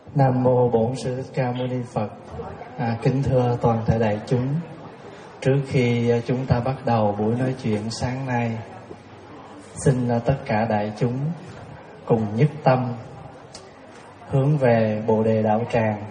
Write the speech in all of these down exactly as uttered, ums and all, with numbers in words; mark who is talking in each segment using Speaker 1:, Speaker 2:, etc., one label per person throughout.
Speaker 1: Nam mô Bổn Sư Thích Ca Mâu Ni Phật. À, kính thưa toàn thể đại chúng, trước khi chúng ta bắt đầu buổi nói chuyện sáng nay, xin tất cả đại chúng cùng nhất tâm hướng về Bồ Đề Đạo Tràng,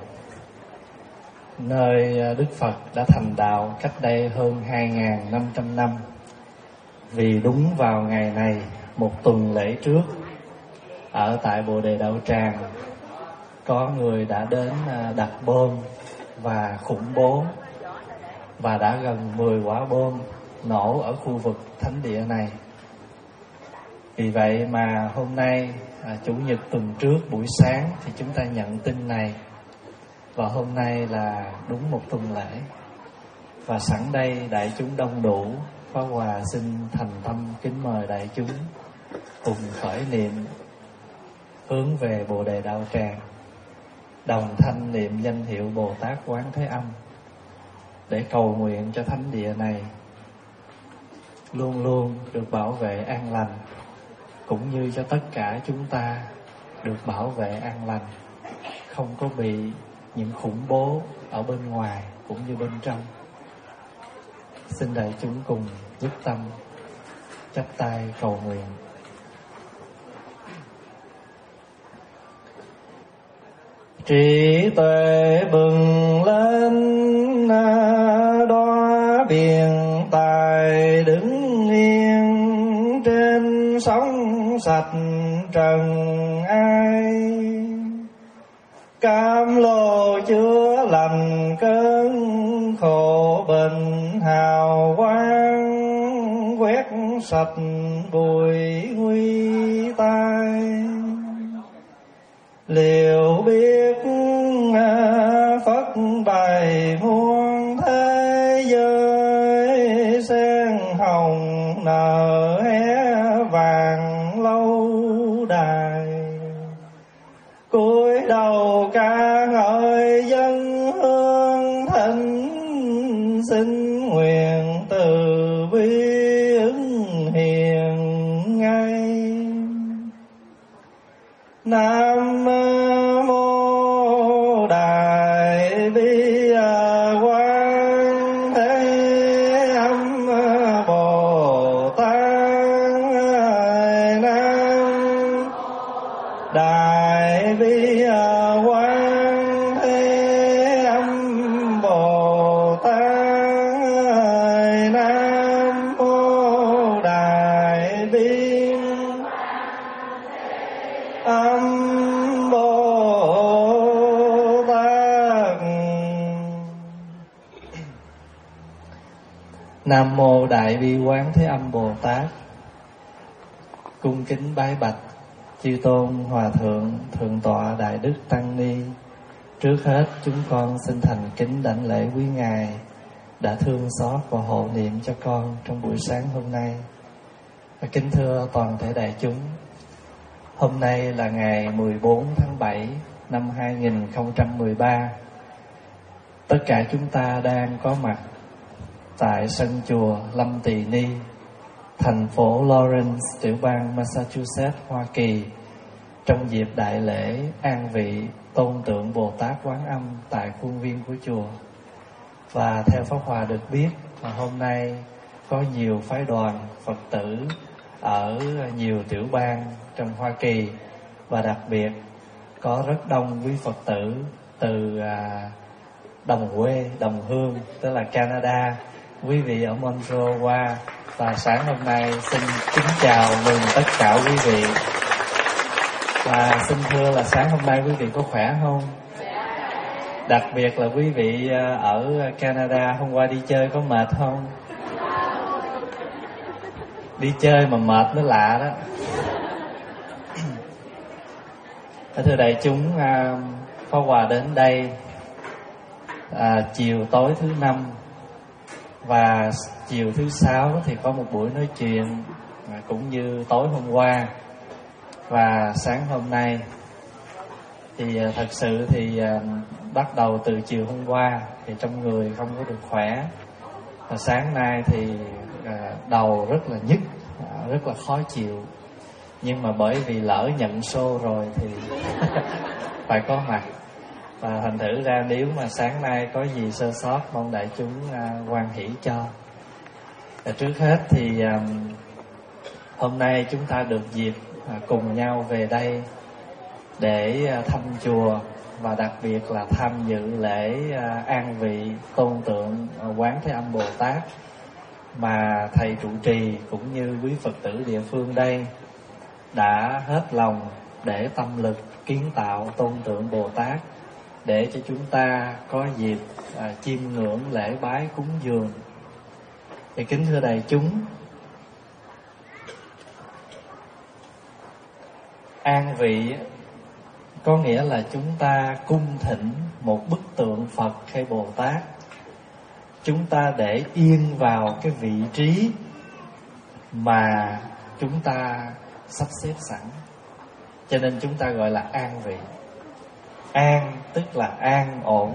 Speaker 1: nơi Đức Phật đã thành đạo cách đây hơn hai nghìn năm trăm năm. Vì đúng vào ngày này, một tuần lễ trước, ở tại Bồ Đề Đạo Tràng, có người đã đến đặt bom và khủng bố, và đã gần mười quả bom nổ ở khu vực thánh địa này. Vì vậy mà hôm nay, à, Chủ nhật tuần trước buổi sáng thì chúng ta nhận tin này, và hôm nay là đúng một tuần lễ. Và sẵn đây đại chúng đông đủ, Pháp Hòa xin thành tâm kính mời đại chúng cùng khởi niệm hướng về Bồ Đề Đạo Tràng, đồng thanh niệm danh hiệu Bồ Tát Quán Thế Âm, để cầu nguyện cho thánh địa này luôn luôn được bảo vệ an lành, cũng như cho tất cả chúng ta được bảo vệ an lành, không có bị những khủng bố ở bên ngoài cũng như bên trong. Xin đại chúng cùng nhất tâm chắp tay cầu nguyện. Trí tuệ bừng lên đóa biển tài, đứng yên trên sóng sạch trần ai. Cam lồ chứa lành cơn khổ bệnh, hào quang quét sạch bụi nguy tai. Liệu biết Phật bày muôn thế giới, sen hồng nở hé vàng lâu đài. Cúi đầu ca ngợi dân hương thỉnh, xin nguyện từ bi ứng hiền ngay. Nam mô Đại Bi Quán Thế Âm Bồ Tát. Nam Đại Bi Quán Thế Âm Bồ Tát. Nam mô Đại Bi Âm Bồ Tát. Nam mô Đại Bi Quán Thế Âm Bồ Tát. Cung kính bái bạch chư tôn hòa thượng, thượng tọa Đại Đức Tăng Ni. Trước hết chúng con xin thành kính đảnh lễ quý ngài đã thương xót và hộ niệm cho con trong buổi sáng hôm nay. Và kính thưa toàn thể đại chúng, hôm nay là ngày mười bốn tháng bảy năm hai nghìn không trăm mười ba. Tất cả chúng ta đang có mặt tại sân chùa Lâm Tỳ Ni, thành phố Lawrence, tiểu bang Massachusetts, Hoa Kỳ, trong dịp đại lễ an vị tôn tượng Bồ Tát Quán Âm tại khuôn viên của chùa. Và theo Pháp Hòa được biết, hôm nay có nhiều phái đoàn Phật tử ở nhiều tiểu bang trong Hoa Kỳ, và đặc biệt có rất đông quý Phật tử từ à, đồng quê, đồng hương, tức là Canada, quý vị ở Montreal qua. Và sáng hôm nay xin kính chào mừng tất cả quý vị. Và xin thưa là sáng hôm nay quý vị có khỏe không? Đặc biệt là quý vị ở Canada hôm qua đi chơi có mệt không? Đi chơi mà mệt mới lạ đó. Thưa đại chúng, Pháp Hòa đến đây à, chiều tối thứ năm, và chiều thứ sáu thì có một buổi nói chuyện à, cũng như tối hôm qua và sáng hôm nay. Thì à, thật sự thì à, bắt đầu từ chiều hôm qua thì trong người không có được khỏe, và sáng nay thì à, đầu rất là nhức, à, rất là khó chịu. Nhưng mà bởi vì lỡ nhận show rồi thì phải có mặt. Và thành thử ra nếu mà sáng nay có gì sơ sót, mong đại chúng à, hoan hỷ cho. Và trước hết thì à, hôm nay chúng ta được dịp à, cùng nhau về đây để à, thăm chùa, và đặc biệt là tham dự lễ à, an vị tôn tượng à, Quán Thế Âm Bồ Tát mà thầy trụ trì cũng như quý Phật tử địa phương đây đã hết lòng để tâm lực kiến tạo tôn tượng Bồ Tát, để cho chúng ta có dịp à, chiêm ngưỡng lễ bái cúng dường. Thì kính thưa đại chúng, an vị có nghĩa là chúng ta cung thỉnh một bức tượng Phật hay Bồ Tát, chúng ta để yên vào cái vị trí mà chúng ta sắp xếp sẵn, cho nên chúng ta gọi là an vị. An tức là an ổn,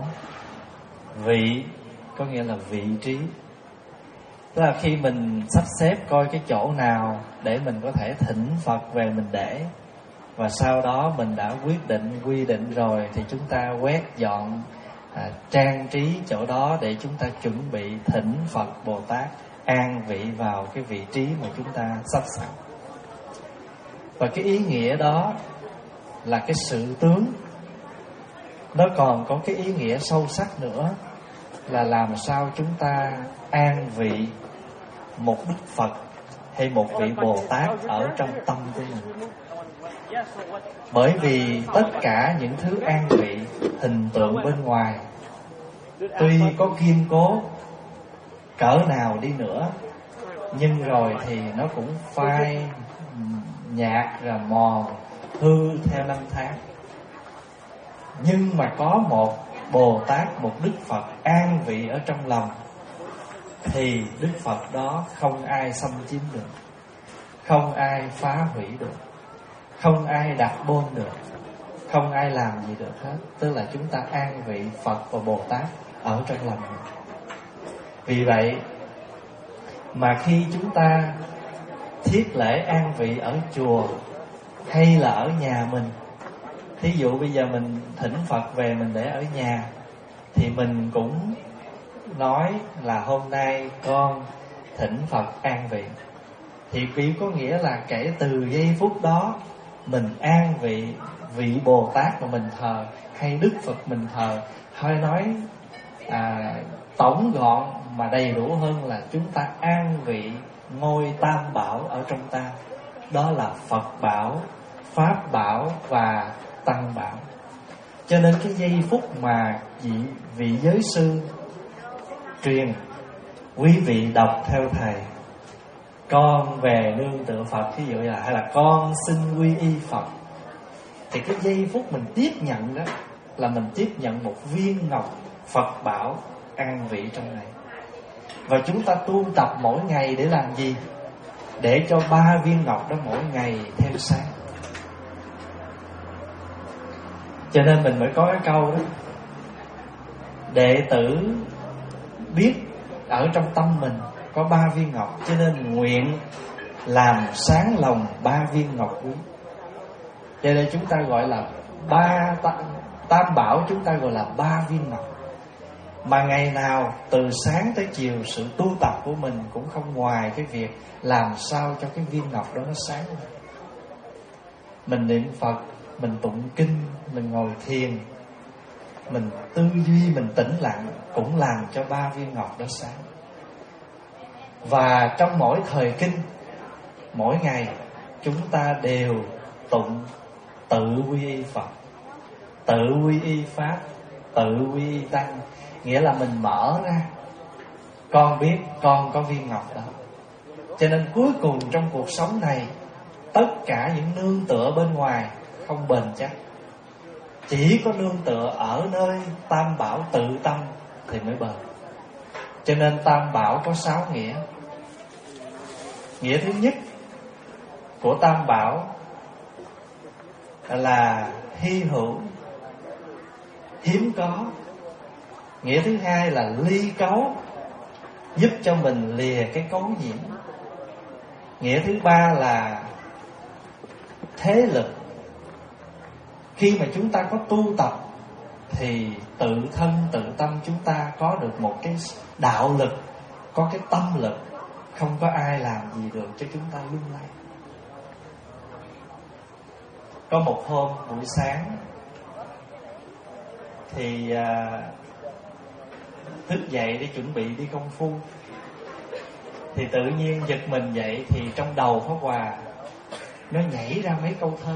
Speaker 1: vị có nghĩa là vị trí. Tức là khi mình sắp xếp coi cái chỗ nào để mình có thể thỉnh Phật về mình để, và sau đó mình đã quyết định, quy định rồi, thì chúng ta quét dọn, à, trang trí chỗ đó để chúng ta chuẩn bị thỉnh Phật Bồ Tát an vị vào cái vị trí mà chúng ta sắp sẵn. Và cái ý nghĩa đó là cái sự tướng. Nó còn có cái ý nghĩa sâu sắc nữa, là làm sao chúng ta an vị một Đức Phật hay một vị Bồ Tát ở trong tâm của mình. Bởi vì tất cả những thứ an vị, hình tượng bên ngoài, tuy có kiên cố cỡ nào đi nữa, nhưng rồi thì nó cũng phai nhạt rồi mòn hư theo năm tháng. Nhưng mà có một Bồ Tát, một Đức Phật an vị ở trong lòng, thì Đức Phật đó không ai xâm chiếm được, không ai phá hủy được, không ai đặt bôn được, không ai làm gì được hết. Tức là chúng ta an vị Phật và Bồ Tát ở trong lòng mình. Vì vậy mà khi chúng ta thiết lễ an vị ở chùa hay là ở nhà mình, thí dụ bây giờ mình thỉnh Phật về mình để ở nhà, thì mình cũng nói là hôm nay con thỉnh Phật an vị. Thì vị có nghĩa là kể từ giây phút đó mình an vị vị Bồ Tát mà mình thờ, hay Đức Phật mình thờ, hơi nói à, tổng gọn mà đầy đủ hơn là chúng ta an vị ngôi Tam Bảo ở trong ta. Đó là Phật Bảo, Pháp Bảo và Tăng Bảo. Cho nên cái giây phút mà vị, vị giới sư truyền, quý vị đọc theo thầy, con về nương tựa Phật, ví dụ là, hay là con xin quy y Phật, thì cái giây phút mình tiếp nhận đó là mình tiếp nhận một viên ngọc Phật Bảo an vị trong này. Và chúng ta tu tập mỗi ngày để làm gì? Để cho ba viên ngọc đó mỗi ngày theo sáng. Cho nên mình mới có cái câu đó: đệ tử biết ở trong tâm mình có ba viên ngọc, cho nên nguyện làm sáng lòng ba viên ngọc quý. Cho nên chúng ta gọi là ba Tam Bảo, chúng ta gọi là ba viên ngọc. Mà ngày nào từ sáng tới chiều, sự tu tập của mình cũng không ngoài cái việc làm sao cho cái viên ngọc đó nó sáng lên. Mình niệm Phật, mình tụng kinh, mình ngồi thiền, mình tư duy, mình tĩnh lặng, cũng làm cho ba viên ngọc đó sáng. Và trong mỗi thời kinh, mỗi ngày, chúng ta đều tụng tự quy y Phật, tự quy y Pháp, tự quy y Tăng. Nghĩa là mình mở ra, con biết con có viên ngọc đó. Cho nên cuối cùng trong cuộc sống này, tất cả những nương tựa bên ngoài không bền chắc, chỉ có nương tựa ở nơi Tam Bảo tự tâm thì mới bền. Cho nên Tam Bảo có sáu nghĩa. Nghĩa thứ nhất của Tam Bảo là hy hữu, hiếm có. Nghĩa thứ hai là ly cấu, giúp cho mình lìa cái cấu nhiễm. Nghĩa thứ ba là thế lực. Khi mà chúng ta có tu tập thì tự thân tự tâm chúng ta có được một cái đạo lực, có cái tâm lực, không có ai làm gì được cho chúng ta lung lay. Có một hôm buổi sáng thì à, thức dậy để chuẩn bị đi công phu, thì tự nhiên giật mình dậy thì trong đầu Pháp Hòa nó nhảy ra mấy câu thơ.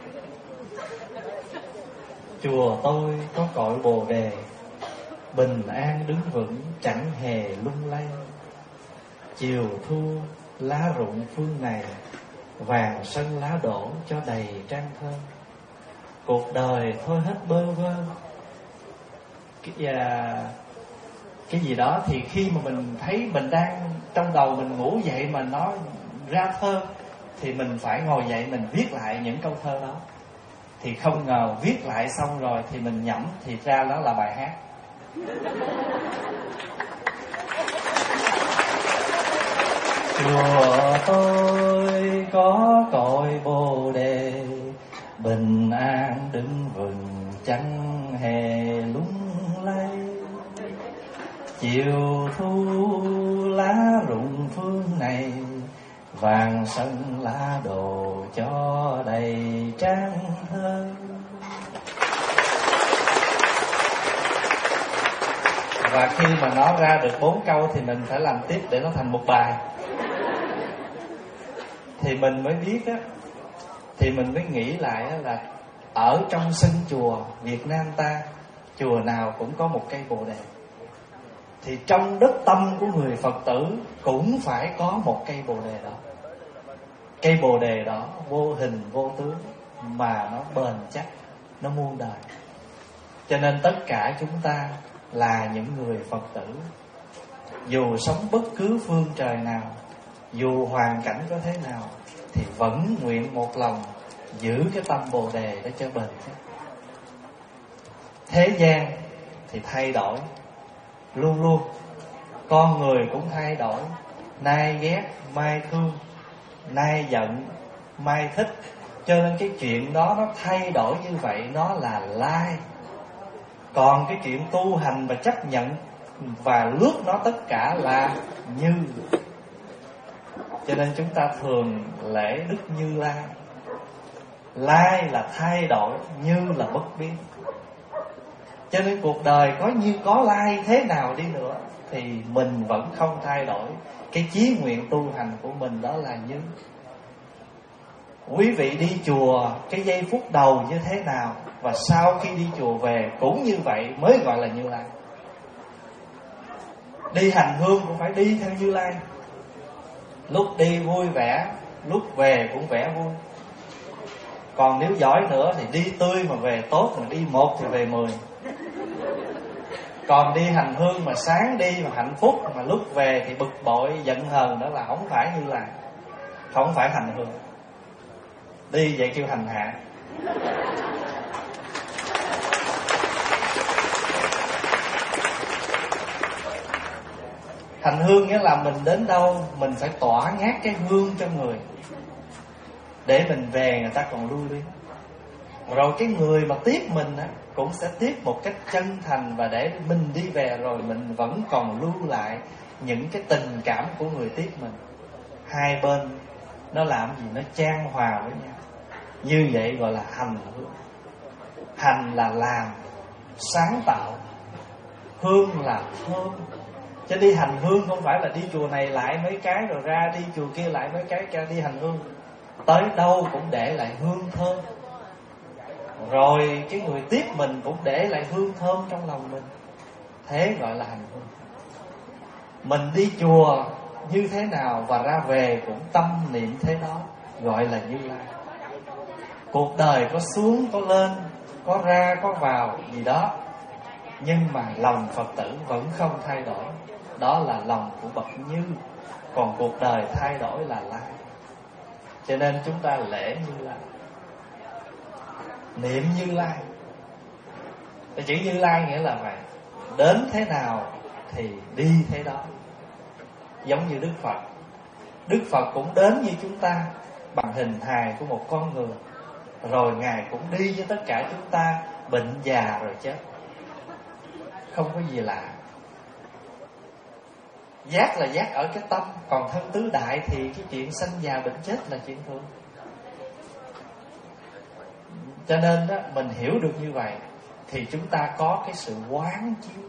Speaker 1: Chùa tôi có cội Bồ Đề, bình an đứng vững chẳng hề lung lay. Chiều thu lá rụng phương này, vàng sân lá đổ cho đầy trang thơ. Cuộc đời thôi hết bơ vơ. Cái, à, cái gì đó thì khi mà mình thấy mình đang trong đầu mình ngủ dậy mà nó ra thơ, thì mình phải ngồi dậy mình viết lại những câu thơ đó. Thì không ngờ viết lại xong rồi thì mình nhẩm, thì ra đó là bài hát. Chùa tôi có cội Bồ Đề, bình an đứng vững chẳng hề lung lay. Chiều thu lá rụng phương này, vàng sân lá đồ cho đầy trang thơ. Và khi mà nó ra được bốn câu thì mình phải làm tiếp để nó thành một bài. Thì mình mới biết á, thì mình mới nghĩ lại á là ở trong sân chùa Việt Nam ta, chùa nào cũng có một cây Bồ Đề. Thì trong đất tâm của người Phật tử cũng phải có một cây Bồ Đề đó. Cây Bồ Đề đó vô hình vô tướng mà nó bền chắc, nó muôn đời. Cho nên tất cả chúng ta là những người Phật tử, dù sống bất cứ phương trời nào, dù hoàn cảnh có thế nào, thì vẫn nguyện một lòng giữ cái tâm Bồ Đề để cho bền chắc. Thế gian thì thay đổi luôn luôn, con người cũng thay đổi, nay ghét mai thương, nay giận mai thích. Cho nên cái chuyện đó nó thay đổi như vậy, nó là lai. Còn cái chuyện tu hành và chấp nhận và lướt nó tất cả là như. Cho nên chúng ta thường lễ Đức Như Lai. Lai là thay đổi, như là bất biến. Cho nên cuộc đời có như có lai thế nào đi nữa thì mình vẫn không thay đổi. Cái chí nguyện tu hành của mình đó là như. Quý vị đi chùa cái giây phút đầu như thế nào, và sau khi đi chùa về cũng như vậy mới gọi là Như Lai. Đi hành hương cũng phải đi theo Như Lai. Lúc đi vui vẻ, lúc về cũng vẻ vui. Còn nếu giỏi nữa thì đi tươi mà về tốt, mà đi một thì về mười. Còn đi hành hương mà sáng đi mà hạnh phúc, mà lúc về thì bực bội giận hờn, đó là không phải Như Lai, không phải hành hương. Đi vậy kêu hành hạ. Hành hương nghĩa là mình đến đâu mình phải tỏa ngát cái hương cho người, để mình về người ta còn lưu luyến. Rồi cái người mà tiếp mình á cũng sẽ tiếp một cách chân thành, và để mình đi về rồi mình vẫn còn lưu lại những cái tình cảm của người tiếp mình. Hai bên nó làm gì nó chan hòa với nhau. Như vậy gọi là hành hương. Hành là làm, sáng tạo. Hương là thơm. Chứ đi hành hương không phải là đi chùa này lại mấy cái rồi ra, đi chùa kia lại mấy cái, cho đi hành hương. Tới đâu cũng để lại hương thơm. Rồi cái người tiếp mình cũng để lại hương thơm trong lòng mình. Thế gọi là hành hương. Mình đi chùa như thế nào và ra về cũng tâm niệm thế đó, gọi là Như Lai. Cuộc đời có xuống có lên, có ra có vào gì đó, nhưng mà lòng Phật tử vẫn không thay đổi. Đó là lòng của bậc Như. Còn cuộc đời thay đổi là Lai. Cho nên chúng ta lễ Như Lai, niệm Như Lai. Cái chữ Như Lai nghĩa là vậy. Đến thế nào thì đi thế đó. Giống như Đức Phật. Đức Phật cũng đến như chúng ta, bằng hình hài của một con người. Rồi Ngài cũng đi với tất cả chúng ta, bệnh già rồi chết. không có gì lạ. Giác là giác ở cái tâm, còn thân tứ đại thì cái chuyện sanh già bệnh chết là chuyện thường. Cho nên đó, mình hiểu được như vậy thì chúng ta có cái sự quán chiếu.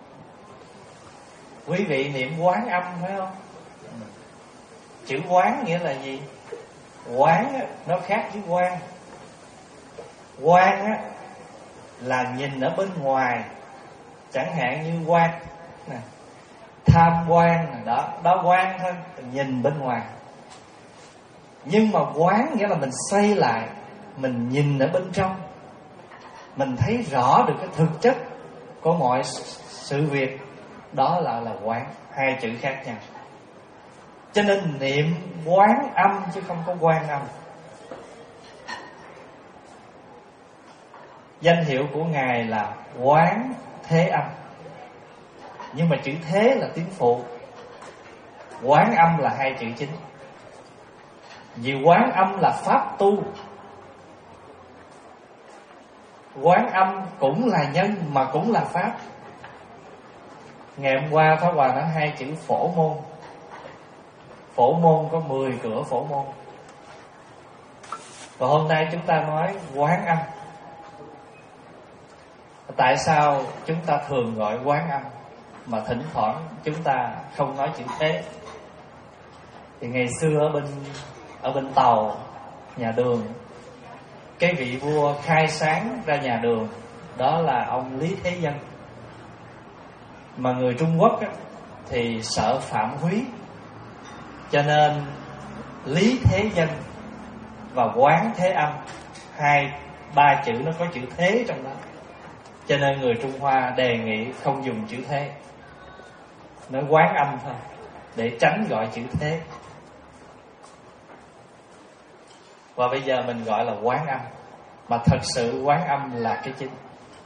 Speaker 1: Quý vị niệm quán âm phải không? Chữ quán nghĩa là gì? Quán á, nó khác với quan. Quan á, là nhìn ở bên ngoài, chẳng hạn như quan nè, tham quan đó, đó quan thôi, nhìn bên ngoài. Nhưng mà quán nghĩa là mình xoay lại, mình nhìn ở bên trong, mình thấy rõ được cái thực chất của mọi sự việc. Đó là là quán, hai chữ khác nhau. Cho nên niệm quán âm chứ không có quan âm. Danh hiệu của Ngài là Quán Thế Âm, nhưng mà chữ thế là tiếng phụ, quán âm là hai chữ chính. Vì quán âm là pháp tu, quán âm cũng là nhân mà cũng là pháp. Ngày hôm qua Pháp Hòa nói hai chữ phổ môn. Phổ môn có mười cửa phổ môn. Và hôm nay chúng ta nói quán âm. Tại sao chúng ta thường gọi quán âm mà thỉnh thoảng chúng ta không nói chữ thế? Thì ngày xưa ở bên ở bên Tàu, nhà Đường, cái vị vua khai sáng ra nhà Đường đó là ông Lý Thế Dân. Mà người Trung Quốc á, thì sợ phạm húy, cho nên Lý Thế Dân và Quán Thế Âm, hai ba chữ nó có chữ thế trong đó. Cho nên người Trung Hoa đề nghị không dùng chữ thế, nói quán âm thôi, để tránh gọi chữ thế. Và bây giờ mình gọi là quán âm, mà thật sự quán âm là cái chính.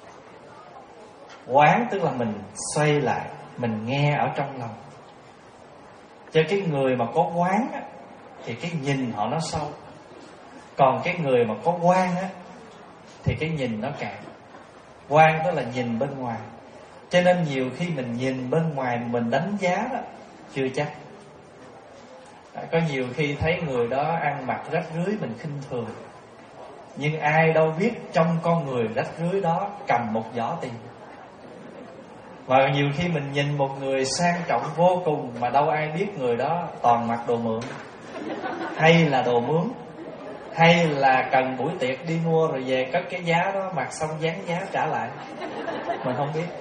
Speaker 1: Quán tức là mình xoay lại, mình nghe ở trong lòng. Cho cái người mà có quán á, thì cái nhìn họ nó sâu. Còn cái người mà có quán á, thì cái nhìn nó cạn. Quán tức là nhìn bên ngoài. Cho nên nhiều khi mình nhìn bên ngoài mình đánh giá đó, chưa chắc. Có nhiều khi thấy người đó ăn mặc rách rưới mình khinh thường, nhưng ai đâu biết trong con người rách rưới đó cầm một giỏ tiền. Và nhiều khi mình nhìn một người sang trọng vô cùng mà đâu ai biết người đó toàn mặc đồ mượn, hay là đồ mướn, hay là cần buổi tiệc đi mua rồi về cất cái giá đó, mặc xong dán giá trả lại. Mình không biết.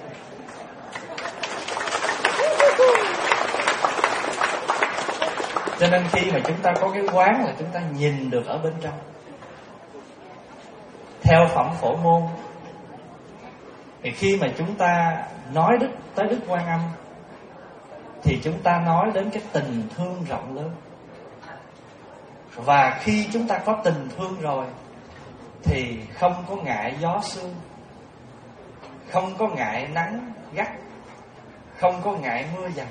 Speaker 1: Cho nên khi mà chúng ta có cái quán là chúng ta nhìn được ở bên trong. Theo phẩm Phổ Môn, thì khi mà chúng ta nói đức tới Đức Quan Âm, thì chúng ta nói đến cái tình thương rộng lớn. Và khi chúng ta có tình thương rồi, thì không có ngại gió sương, không có ngại nắng gắt, không có ngại mưa dầm.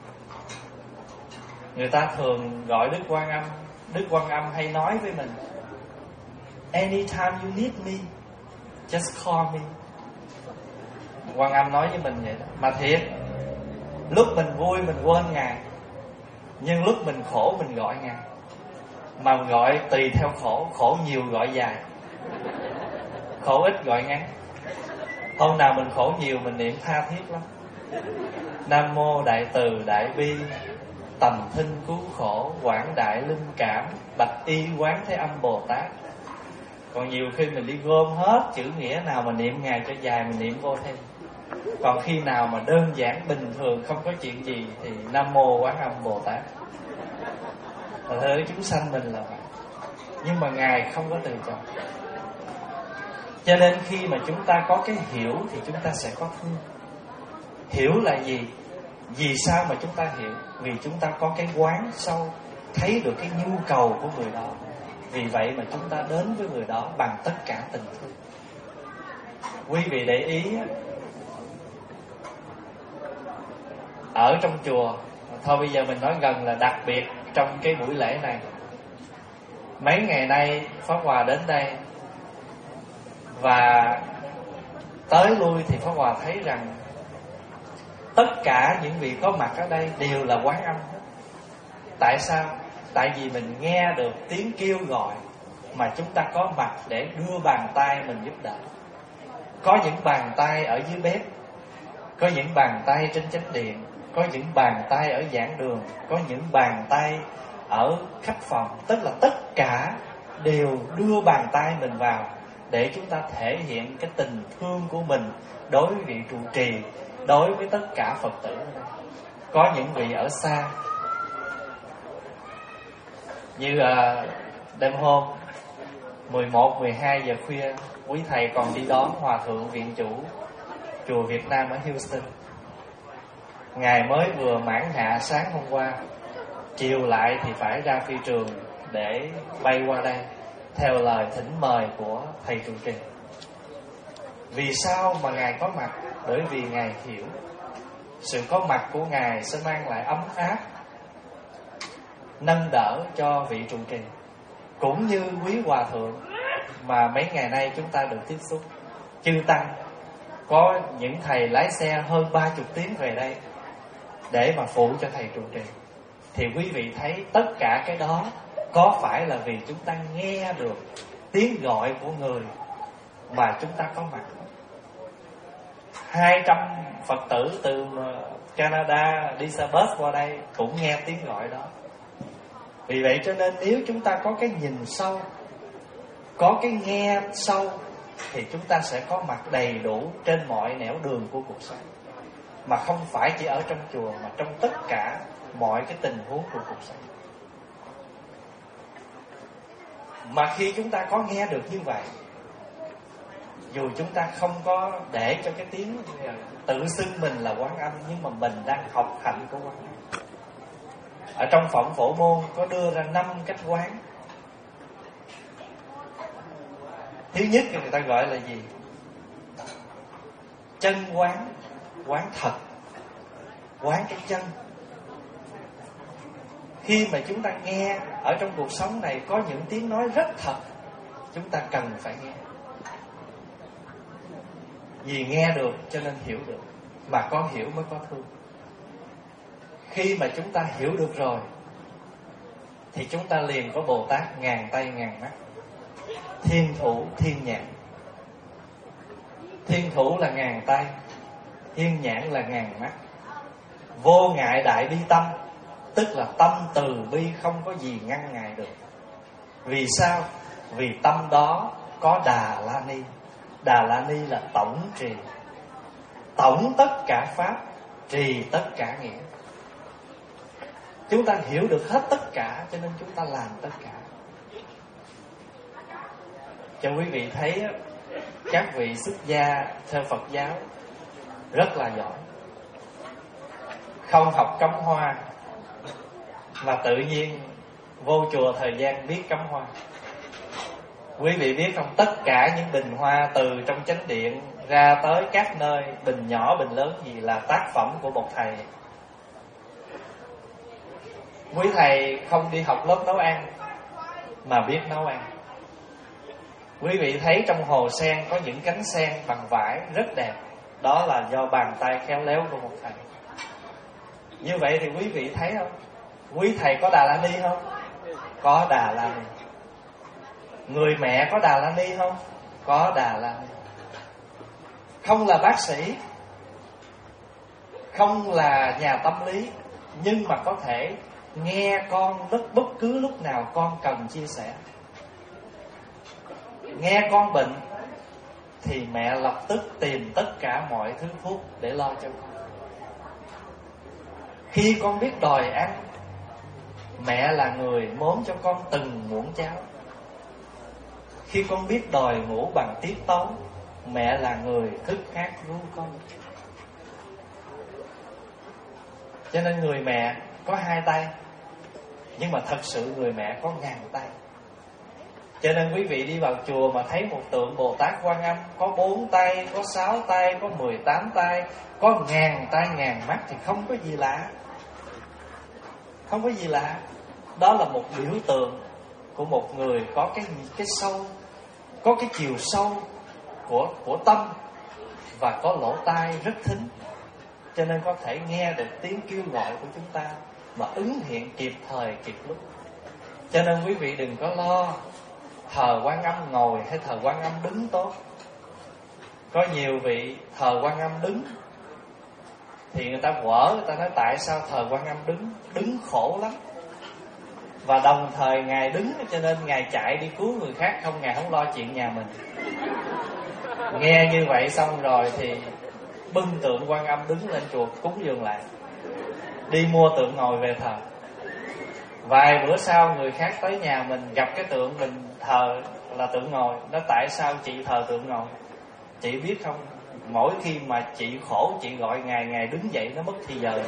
Speaker 1: Người ta thường gọi Đức Quan Âm, Đức Quan Âm hay nói với mình: Anytime you need me, just call me. Quan Âm nói với mình vậy đó. Mà thiệt, lúc mình vui mình quên Ngài, nhưng lúc mình khổ mình gọi Ngài. Mà gọi tùy theo khổ, khổ nhiều gọi dài, khổ ít gọi ngắn. Hôm nào mình khổ nhiều mình niệm tha thiết lắm: Nam mô Đại Từ Đại Bi, tầm thinh cứu khổ, quảng đại linh cảm, bạch y Quán Thế Âm Bồ Tát. Còn nhiều khi mình đi gom hết chữ nghĩa nào mà niệm Ngài cho dài mình niệm vô thêm. Còn khi nào mà đơn giản bình thường không có chuyện gì thì Nam mô Quán Âm Bồ Tát. Và thế chúng sanh mình là vậy. Nhưng mà Ngài không có từ chối. Cho nên khi mà chúng ta có cái hiểu thì chúng ta sẽ có thương. Hiểu là gì? Vì sao mà chúng ta hiểu? Vì chúng ta có cái quán sâu, thấy được cái nhu cầu của người đó. Vì vậy mà chúng ta đến với người đó bằng tất cả tình thương. Quý vị để ý, ở trong chùa, thôi bây giờ mình nói gần là đặc biệt trong cái buổi lễ này, mấy ngày nay Pháp Hòa đến đây và tới lui thì Pháp Hòa thấy rằng Tất cả những vị có mặt ở đây đều là Quán Âm hết. Tại sao? Tại vì mình nghe được tiếng kêu gọi mà chúng ta có mặt để đưa bàn tay mình giúp đỡ. Có những bàn tay ở dưới bếp, có những bàn tay trên chánh điện, có những bàn tay ở giảng đường, có những bàn tay ở khách phòng. Tức là tất cả đều đưa bàn tay mình vào để chúng ta thể hiện cái tình thương của mình đối với vị trụ trì, đối với tất cả Phật tử. Có những vị ở xa, như uh, đêm hôm mười một, mười hai giờ khuya, quý thầy còn đi đón Hòa Thượng Viện Chủ Chùa Việt Nam ở Houston. Ngài mới vừa mãn hạ sáng hôm qua, chiều lại thì phải ra phi trường để bay qua đây theo lời thỉnh mời của thầy trụ trì. Vì sao mà Ngài có mặt? Bởi vì Ngài hiểu sự có mặt của Ngài sẽ mang lại ấm áp, nâng đỡ cho vị trụ trì, cũng như quý hòa thượng mà mấy ngày nay chúng ta được tiếp xúc. Chư tăng, có những thầy lái xe hơn ba chục tiếng về đây để mà phụ cho thầy trụ trì. Thì quý vị thấy tất cả cái đó có phải là vì chúng ta nghe được tiếng gọi của người mà chúng ta có mặt? Hai trăm Phật tử từ Canada đi xe bus qua đây cũng nghe tiếng gọi đó. Vì vậy cho nên nếu chúng ta có cái nhìn sâu, có cái nghe sâu, thì chúng ta sẽ có mặt đầy đủ trên mọi nẻo đường của cuộc sống. Mà không phải chỉ ở trong chùa, mà trong tất cả mọi cái tình huống của cuộc sống. Mà khi chúng ta có nghe được như vậy, dù chúng ta không có để cho cái tiếng tự xưng mình là Quán Âm, nhưng mà mình đang học hạnh của Quán Âm. Ở trong Phẩm Phổ Môn có đưa ra năm cách quán. Thứ nhất thì người ta gọi là gì? Chân quán, quán thật, quán cái chân. Khi mà chúng ta nghe ở trong cuộc sống này có những tiếng nói rất thật, chúng ta cần phải nghe. Vì nghe được cho nên hiểu được, mà có hiểu mới có thương. Khi mà chúng ta hiểu được rồi thì chúng ta liền có Bồ Tát ngàn tay ngàn mắt, thiên thủ thiên nhãn. Thiên thủ là ngàn tay, thiên nhãn là ngàn mắt. Vô ngại đại bi tâm, tức là tâm từ bi không có gì ngăn ngại được. Vì sao? Vì tâm đó có Đà La Ni. Đà La Ni là tổng trì, tổng tất cả pháp, trì tất cả nghĩa. Chúng ta hiểu được hết tất cả, cho nên chúng ta làm tất cả. Cho quý vị thấy, các vị xuất gia theo Phật giáo rất là giỏi, không học cắm hoa mà tự nhiên vô chùa thời gian biết cắm hoa. Quý vị biết không, tất cả những bình hoa từ trong chánh điện ra tới các nơi, bình nhỏ bình lớn gì, là tác phẩm của một thầy. Quý thầy không đi học lớp nấu ăn mà biết nấu ăn. Quý vị thấy trong hồ sen có những cánh sen bằng vải rất đẹp, đó là do bàn tay khéo léo của một thầy. Như vậy thì quý vị thấy không, quý thầy có Đà La Ni không? Có Đà La Ni. Người mẹ có Đà La Ni không? Có Đà La Ni. Không là bác sĩ, không là nhà tâm lý, nhưng mà có thể nghe con bất, bất cứ lúc nào con cần chia sẻ. Nghe con bệnh thì mẹ lập tức tìm tất cả mọi thứ thuốc để lo cho con. Khi con biết đòi ăn, mẹ là người mớm cho con từng muỗng cháo. Khi con biết đòi ngủ bằng tiết tấu, mẹ là người thức hát ru con. Cho nên người mẹ có hai tay, nhưng mà thật sự người mẹ có ngàn tay. Cho nên quý vị đi vào chùa mà thấy một tượng Bồ Tát Quan Âm có bốn tay, có sáu tay, có mười tám tay, có ngàn tay ngàn mắt thì không có gì lạ. Không có gì lạ. Đó là một biểu tượng của một người có cái cái sâu, có cái chiều sâu của của tâm, và có lỗ tai rất thính. cho nên có thể nghe được tiếng kêu gọi của chúng ta mà ứng hiện kịp thời kịp lúc. Cho nên quý vị đừng có lo thờ Quan Âm ngồi hay thờ Quan Âm đứng tốt. Có nhiều vị thờ Quan Âm đứng thì người ta quở, người ta nói tại sao thờ Quan Âm đứng, đứng khổ lắm. Và đồng thời Ngài đứng cho nên Ngài chạy đi cứu người khác, không Ngài không lo chuyện nhà mình. Nghe như vậy xong rồi thì bưng tượng Quan Âm đứng lên chùa cúng dường lại, đi mua tượng ngồi về thờ. Vài bữa sau người khác tới nhà mình gặp cái tượng mình thờ là tượng ngồi, nói tại sao chị thờ tượng ngồi? Chị biết không, mỗi khi mà chị khổ chị gọi Ngài, Ngài đứng dậy nó mất thì giờ.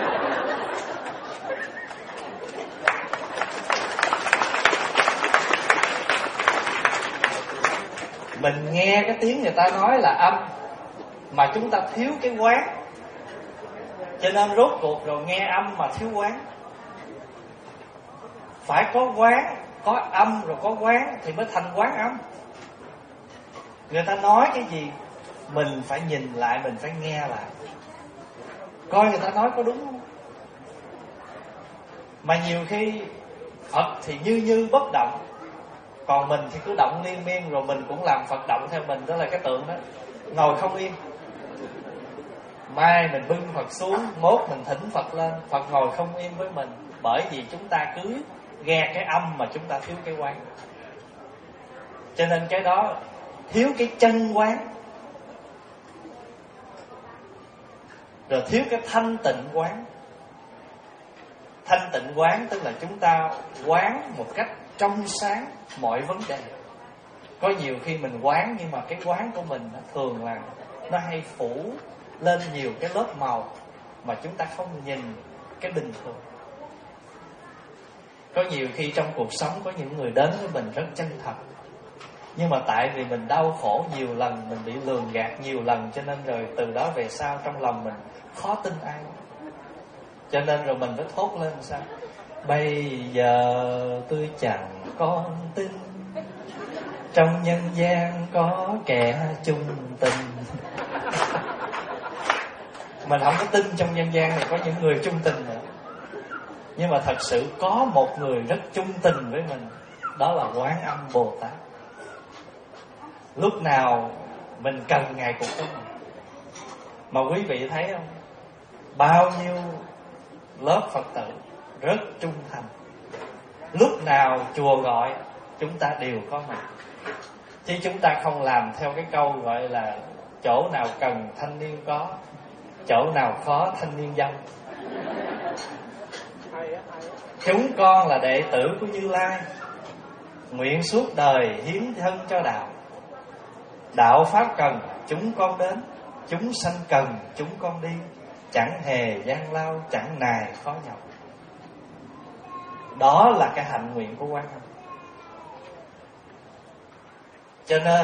Speaker 1: Mình nghe cái tiếng người ta nói là âm, mà chúng ta thiếu cái quán, cho nên rốt cuộc rồi nghe âm mà thiếu quán. Phải có quán, có âm rồi có quán thì mới thành quán âm. Người ta nói cái gì mình phải nhìn lại, mình phải nghe lại, coi người ta nói có đúng không. Mà nhiều khi Phật thì như như bất động, còn mình thì cứ động liên miên, rồi mình cũng làm Phật động theo mình. Đó là cái tượng đó, ngồi không yên. Mai mình bưng Phật xuống, mốt mình thỉnh Phật lên, Phật ngồi không yên với mình. Bởi vì chúng ta cứ nghe cái âm mà chúng ta thiếu cái quán. Cho nên cái đó thiếu cái chân quán, rồi thiếu cái thanh tịnh quán. Thanh tịnh quán tức là chúng ta quán một cách trong sáng mọi vấn đề. Có nhiều khi mình quán nhưng mà cái quán của mình nó thường là nó hay phủ lên nhiều cái lớp màu mà chúng ta không nhìn cái bình thường. Có nhiều khi trong cuộc sống có những người đến với mình rất chân thật, nhưng mà tại vì mình đau khổ nhiều lần, mình bị lường gạt nhiều lần, cho nên rồi từ đó về sau trong lòng mình khó tin ai. Cho nên rồi mình mới thốt lên sao: bây giờ tôi chẳng còn tin trong nhân gian có kẻ chung tình. Mình không có tin trong nhân gian này có những người chung tình nữa, nhưng mà thật sự có một người rất chung tình với mình, đó là Quán Âm Bồ Tát. Lúc nào mình cần Ngài cũng có mình. Mà quý vị thấy không, bao nhiêu lớp Phật tử rất trung thành, lúc nào chùa gọi chúng ta đều có mặt. Chứ chúng ta không làm theo cái câu gọi là chỗ nào cần thanh niên có, chỗ nào khó thanh niên dông. Chúng con là đệ tử của Như Lai, nguyện suốt đời hiến thân cho đạo. Đạo pháp cần chúng con đến, chúng sanh cần chúng con đi. Chẳng hề gian lao, chẳng nài khó nhọc. Đó là cái hạnh nguyện của Quan Âm. Cho nên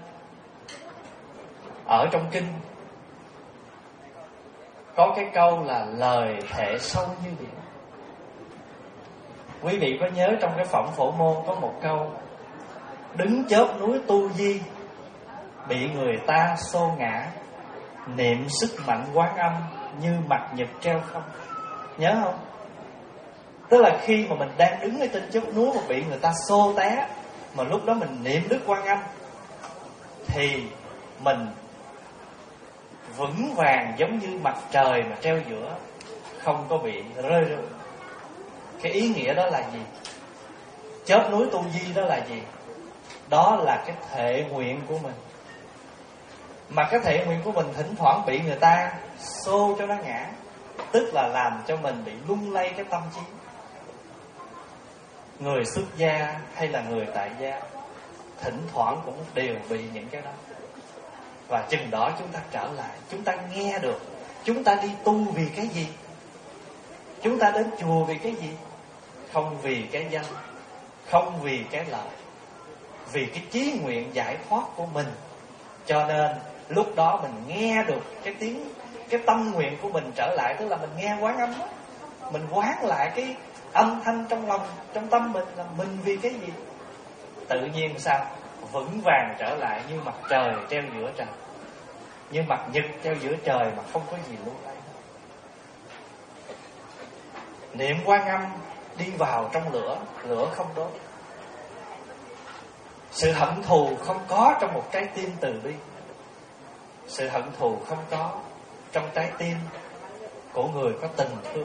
Speaker 1: ở trong kinh có cái câu là lời thệ sâu như biển. Quý vị có nhớ trong cái Phẩm Phổ Môn có một câu: đứng chóp núi Tu Di, bị người ta xô ngã, niệm sức mạnh Quán Âm như mặt nhật treo không. Nhớ không? Tức là khi mà mình đang đứng ở trên chóp núi mà bị người ta xô té, mà lúc đó mình niệm Đức Quan Âm thì mình vững vàng giống như mặt trời mà treo giữa, không có bị rơi rơi. Cái ý nghĩa đó là gì? Chóp núi Tu Di đó là gì? Đó là cái thệ nguyện của mình. Mà cái thệ nguyện của mình thỉnh thoảng bị người ta xô cho nó ngã, tức là làm cho mình bị lung lay cái tâm trí. Người xuất gia hay là người tại gia thỉnh thoảng cũng đều bị những cái đó. Và chừng đó chúng ta trở lại, chúng ta nghe được. Chúng ta đi tu vì cái gì? Chúng ta đến chùa vì cái gì? Không vì cái danh, không vì cái lợi, vì cái chí nguyện giải thoát của mình. Cho nên lúc đó mình nghe được cái tiếng, cái tâm nguyện của mình trở lại. Tức là mình nghe Quán Âm đó, mình quán lại cái âm thanh trong lòng, trong tâm mình là mình vì cái gì. Tự nhiên sao? Vững vàng trở lại như mặt trời treo giữa trời, như mặt nhật treo giữa trời mà không có gì lung lay. Niệm Quan Âm đi vào trong lửa, lửa không đốt. Sự hận thù không có trong một trái tim từ bi. Sự hận thù không có trong trái tim của người có tình thương.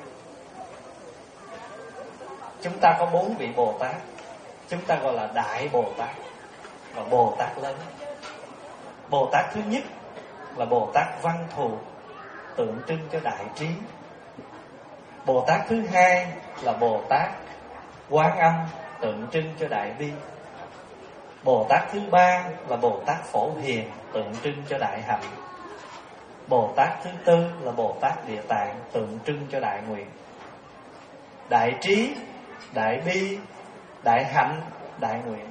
Speaker 1: Chúng ta có bốn vị Bồ Tát, chúng ta gọi là Đại Bồ Tát và Bồ Tát lớn. Bồ Tát thứ nhất là Bồ Tát Văn Thù, tượng trưng cho đại trí. Bồ Tát thứ hai là Bồ Tát Quan Âm, tượng trưng cho đại bi. Bồ Tát thứ ba là Bồ Tát Phổ Hiền, tượng trưng cho đại hạnh. Bồ Tát thứ tư là Bồ Tát Địa Tạng, tượng trưng cho đại nguyện. Đại trí, đại bi, đại hạnh, đại nguyện.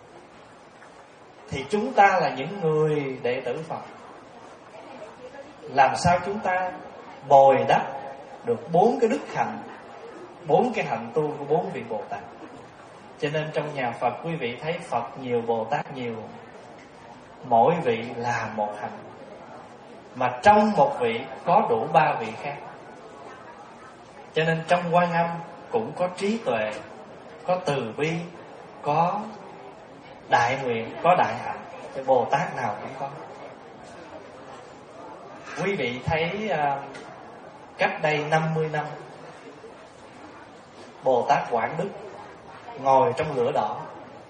Speaker 1: Thì chúng ta là những người đệ tử Phật, làm sao chúng ta bồi đắp được bốn cái đức hạnh, bốn cái hạnh tu của bốn vị Bồ Tát. Cho nên trong nhà Phật, quý vị thấy Phật nhiều, Bồ Tát nhiều, mỗi vị là một hạnh, mà trong một vị có đủ ba vị khác. Cho nên trong Quan Âm cũng có trí tuệ, có từ bi, có đại nguyện, có đại hạnh. Cái Bồ Tát nào cũng có. Quý vị thấy uh, cách đây năm mươi năm, Bồ Tát Quảng Đức ngồi trong lửa đỏ.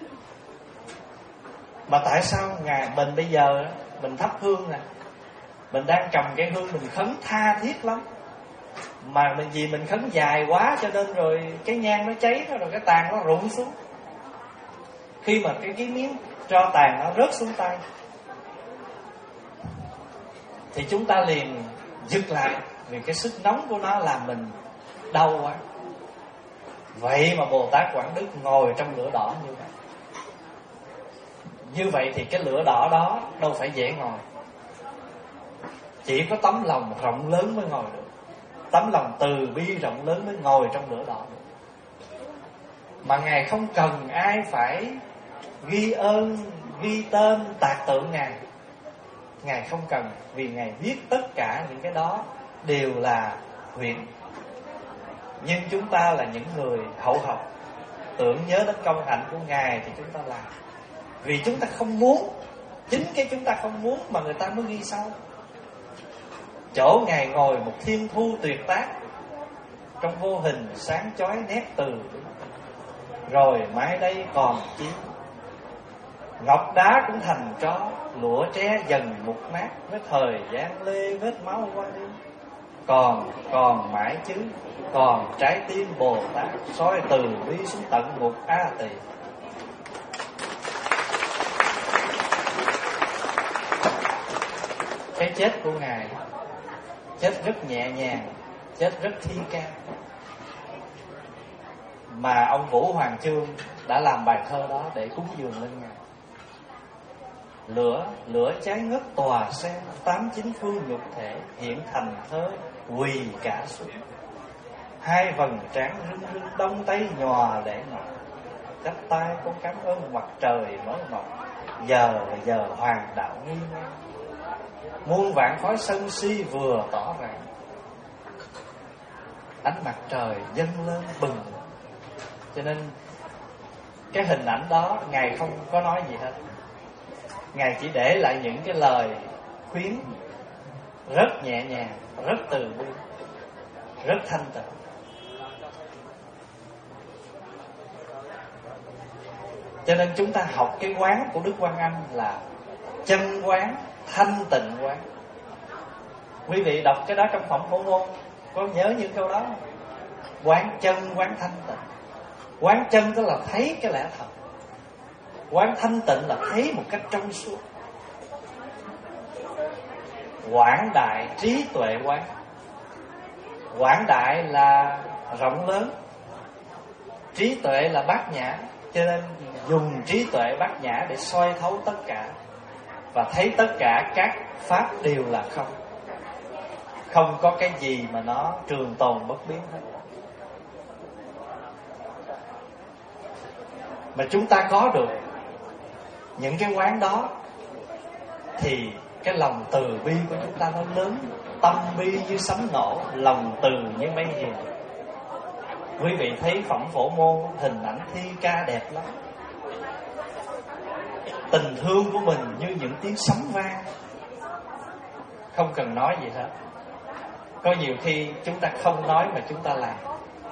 Speaker 1: Mà tại sao ngài mình bây giờ mình thắp hương nè, mình đang cầm cái hương mình khấn tha thiết lắm, mà mình vì mình khấn dài quá cho nên rồi cái nhang nó cháy nó, rồi cái tàn nó rụng xuống. Khi mà cái, cái miếng tro tàn nó rớt xuống tay thì chúng ta liền dừng lại, vì cái sức nóng của nó làm mình đau quá. Vậy mà Bồ Tát Quảng Đức ngồi trong lửa đỏ như vậy. Như vậy thì cái lửa đỏ đó đâu phải dễ ngồi. Chỉ có tấm lòng rộng lớn mới ngồi được, tấm lòng từ bi rộng lớn mới ngồi trong lửa đỏ được. Mà Ngài không cần ai phải ghi ơn, ghi tên, tạc tượng Ngài. Ngài không cần, vì Ngài biết tất cả những cái đó đều là nguyện. Nhưng chúng ta là những người hậu học, tưởng nhớ đến công hạnh của Ngài thì chúng ta làm. Vì chúng ta không muốn, chính cái chúng ta không muốn mà người ta mới ghi sau. Chỗ Ngài ngồi một thiên thu tuyệt tác, trong vô hình sáng chói nét từ. Rồi mãi đây còn chi, ngọc đá cũng thành tro, lũa tre dần mục nát, với thời gian lê vết máu qua đi. Còn, còn mãi chứ, còn trái tim Bồ Tát soi từ bi xuống tận ngục A Tỳ. Cái chết của Ngài chết rất nhẹ nhàng, chết rất thi ca. Mà ông Vũ Hoàng Chương đã làm bài thơ đó để cúng dường lên Ngài. Lửa, lửa cháy ngất tòa sen, tám chín phương nhục thể hiện thành thơ quỳ cả xuống. Hai vầng trán rưng rưng đông tay nhòa để ngọc, chắp tay con cảm ơn mặt trời mới mọc. Giờ là giờ hoàng đạo nghi ngang, muôn vạn khói sân si vừa tỏ ràng. Ánh mặt trời dâng lên bừng. Cho nên cái hình ảnh đó Ngài không có nói gì hết. Ngài chỉ để lại những cái lời khuyến rất nhẹ nhàng, rất từ bi, rất thanh tịnh. Cho nên chúng ta học cái quán của Đức Quan Âm là chân quán, thanh tịnh quán. Quý vị đọc cái đó trong phẩm Phổ Môn, có nhớ những câu đó không? Quán chân, quán thanh tịnh. Quán chân tức là thấy cái lẽ thật, quán thanh tịnh là thấy một cách trong suốt. Quảng đại trí tuệ quán. Quảng đại là rộng lớn, trí tuệ là bát nhã. Cho nên dùng trí tuệ bát nhã để soi thấu tất cả, và thấy tất cả các pháp đều là không. Không có cái gì mà nó trường tồn bất biến hết. Mà chúng ta có được những cái quán đó thì cái lòng từ bi của chúng ta nó lớn. Tâm bi như sấm nổ, lòng từ như mây hiền. Quý vị thấy Phẩm Phổ Môn hình ảnh thi ca đẹp lắm. Tình thương của mình như những tiếng sấm vang, không cần nói gì hết. Có nhiều khi chúng ta không nói mà chúng ta làm,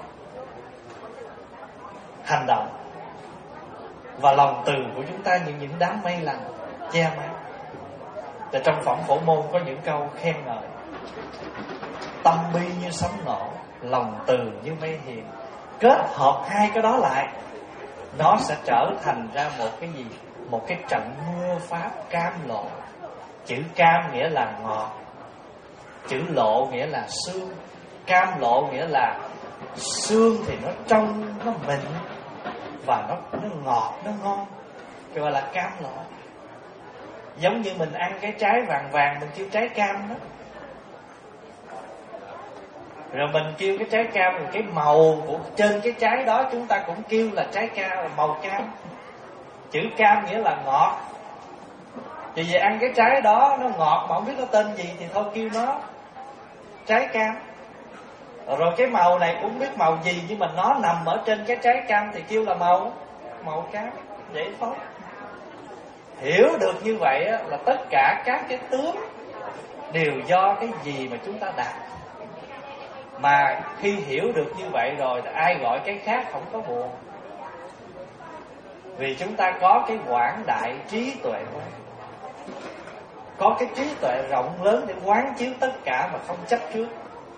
Speaker 1: hành động. Và lòng từ của chúng ta như những đám mây lành che mát. Và trong Phẩm Phổ Môn có những câu khen ngợi: tâm bi như sấm nổ, lòng từ như mây hiền. Kết hợp hai cái đó lại, nó sẽ trở thành ra một cái gì? Một cái trận mưa pháp cam lộ. Chữ cam nghĩa là ngọt, chữ lộ nghĩa là sương. Cam lộ nghĩa là sương thì nó trong, nó mịn, và nó, nó ngọt, nó ngon, gọi là cam lộ. Giống như mình ăn cái trái vàng vàng, mình kêu trái cam đó. Rồi mình kêu cái trái cam, rồi cái màu của trên cái trái đó chúng ta cũng kêu là trái cam, là màu cam. Chữ cam nghĩa là ngọt. Vì vậy ăn cái trái đó nó ngọt mà không biết nó tên gì thì thôi kêu nó trái cam. Rồi cái màu này cũng biết màu gì, nhưng mà nó nằm ở trên cái trái cam thì kêu là màu màu cam. Vậy thôi. Hiểu được như vậy á, là tất cả các cái tướng đều do cái gì mà chúng ta đạt. Mà khi hiểu được như vậy rồi thì ai gọi cái khác không có buồn. Vì chúng ta có cái quảng đại trí tuệ quán, có cái trí tuệ rộng lớn để quán chiếu tất cả mà không chấp trước.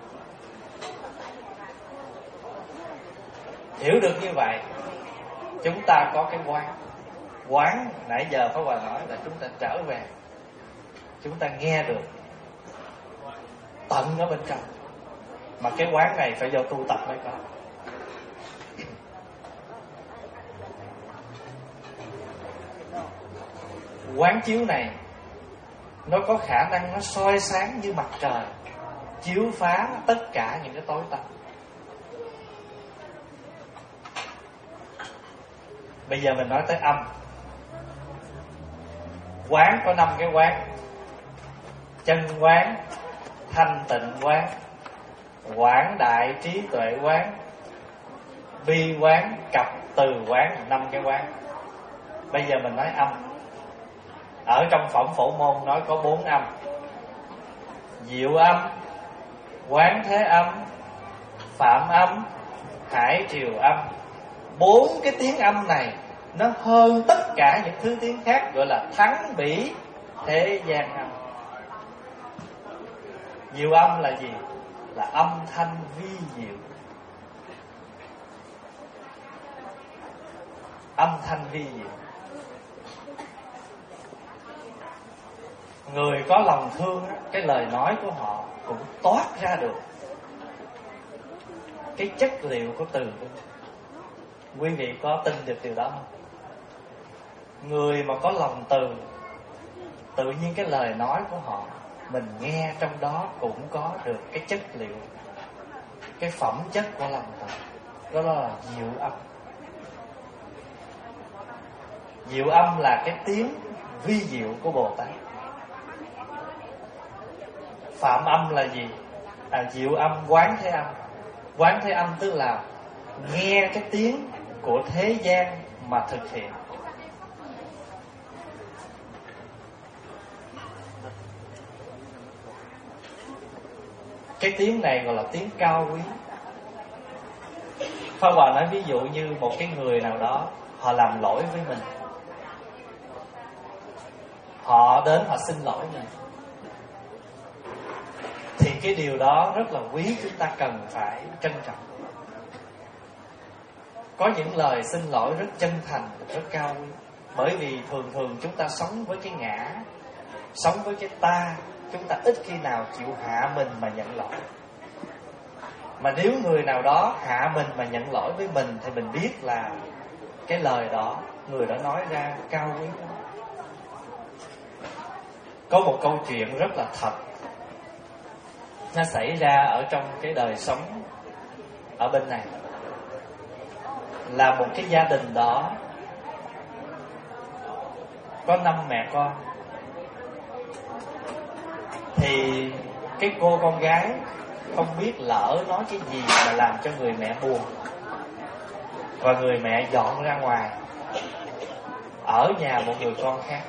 Speaker 1: Hiểu được như vậy, chúng ta có cái quán. Quán nãy giờ Pháp Hòa nói là chúng ta trở về, chúng ta nghe được tận ở bên trong. Mà cái quán này phải do tu tập mới có. Quán chiếu này nó có khả năng nó soi sáng như mặt trời, chiếu phá tất cả những cái tối tăm. Bây giờ mình nói tới âm. Quán có năm cái quán: chân quán, thanh tịnh quán, quảng đại trí tuệ quán, bi quán, cập từ quán. Năm cái quán. Bây giờ mình nói âm. Ở trong Phẩm Phổ Môn nói có bốn âm: diệu âm, quán thế âm, phạm âm, hải triều âm. Bốn cái tiếng âm này nó hơn tất cả những thứ tiếng khác, gọi là thắng bỉ thế gian âm. Diệu âm là gì? Là âm thanh vi diệu. Âm thanh vi diệu. Người có lòng thương, cái lời nói của họ cũng toát ra được cái chất liệu của từ. Quý vị có tin được điều đó không? Người mà có lòng từ, tự nhiên cái lời nói của họ mình nghe trong đó cũng có được cái chất liệu, cái phẩm chất của lòng từ. Đó là diệu âm. Diệu âm là cái tiếng vi diệu của Bồ Tát. Phạm âm là gì? À, diệu âm, quán thế âm. Quán thế âm tức là nghe cái tiếng của thế gian mà thực hiện. Cái tiếng này gọi là tiếng cao quý. Pháp Hòa nói ví dụ như một cái người nào đó, họ làm lỗi với mình, họ đến họ xin lỗi mình, thì cái điều đó rất là quý, chúng ta cần phải trân trọng. Có những lời xin lỗi rất chân thành, rất cao quý. Bởi vì thường thường chúng ta sống với cái ngã, sống với cái ta, chúng ta ít khi nào chịu hạ mình mà nhận lỗi. Mà nếu người nào đó hạ mình mà nhận lỗi với mình thì mình biết là cái lời đó, người đó nói ra cao quý lắm. Có một câu chuyện rất là thật, nó xảy ra ở trong cái đời sống ở bên này. Là một cái gia đình đó có năm mẹ con. Thì cái cô con gái không biết lỡ nói cái gì mà làm cho người mẹ buồn. Và người mẹ dọn ra ngoài, ở nhà một người con khác.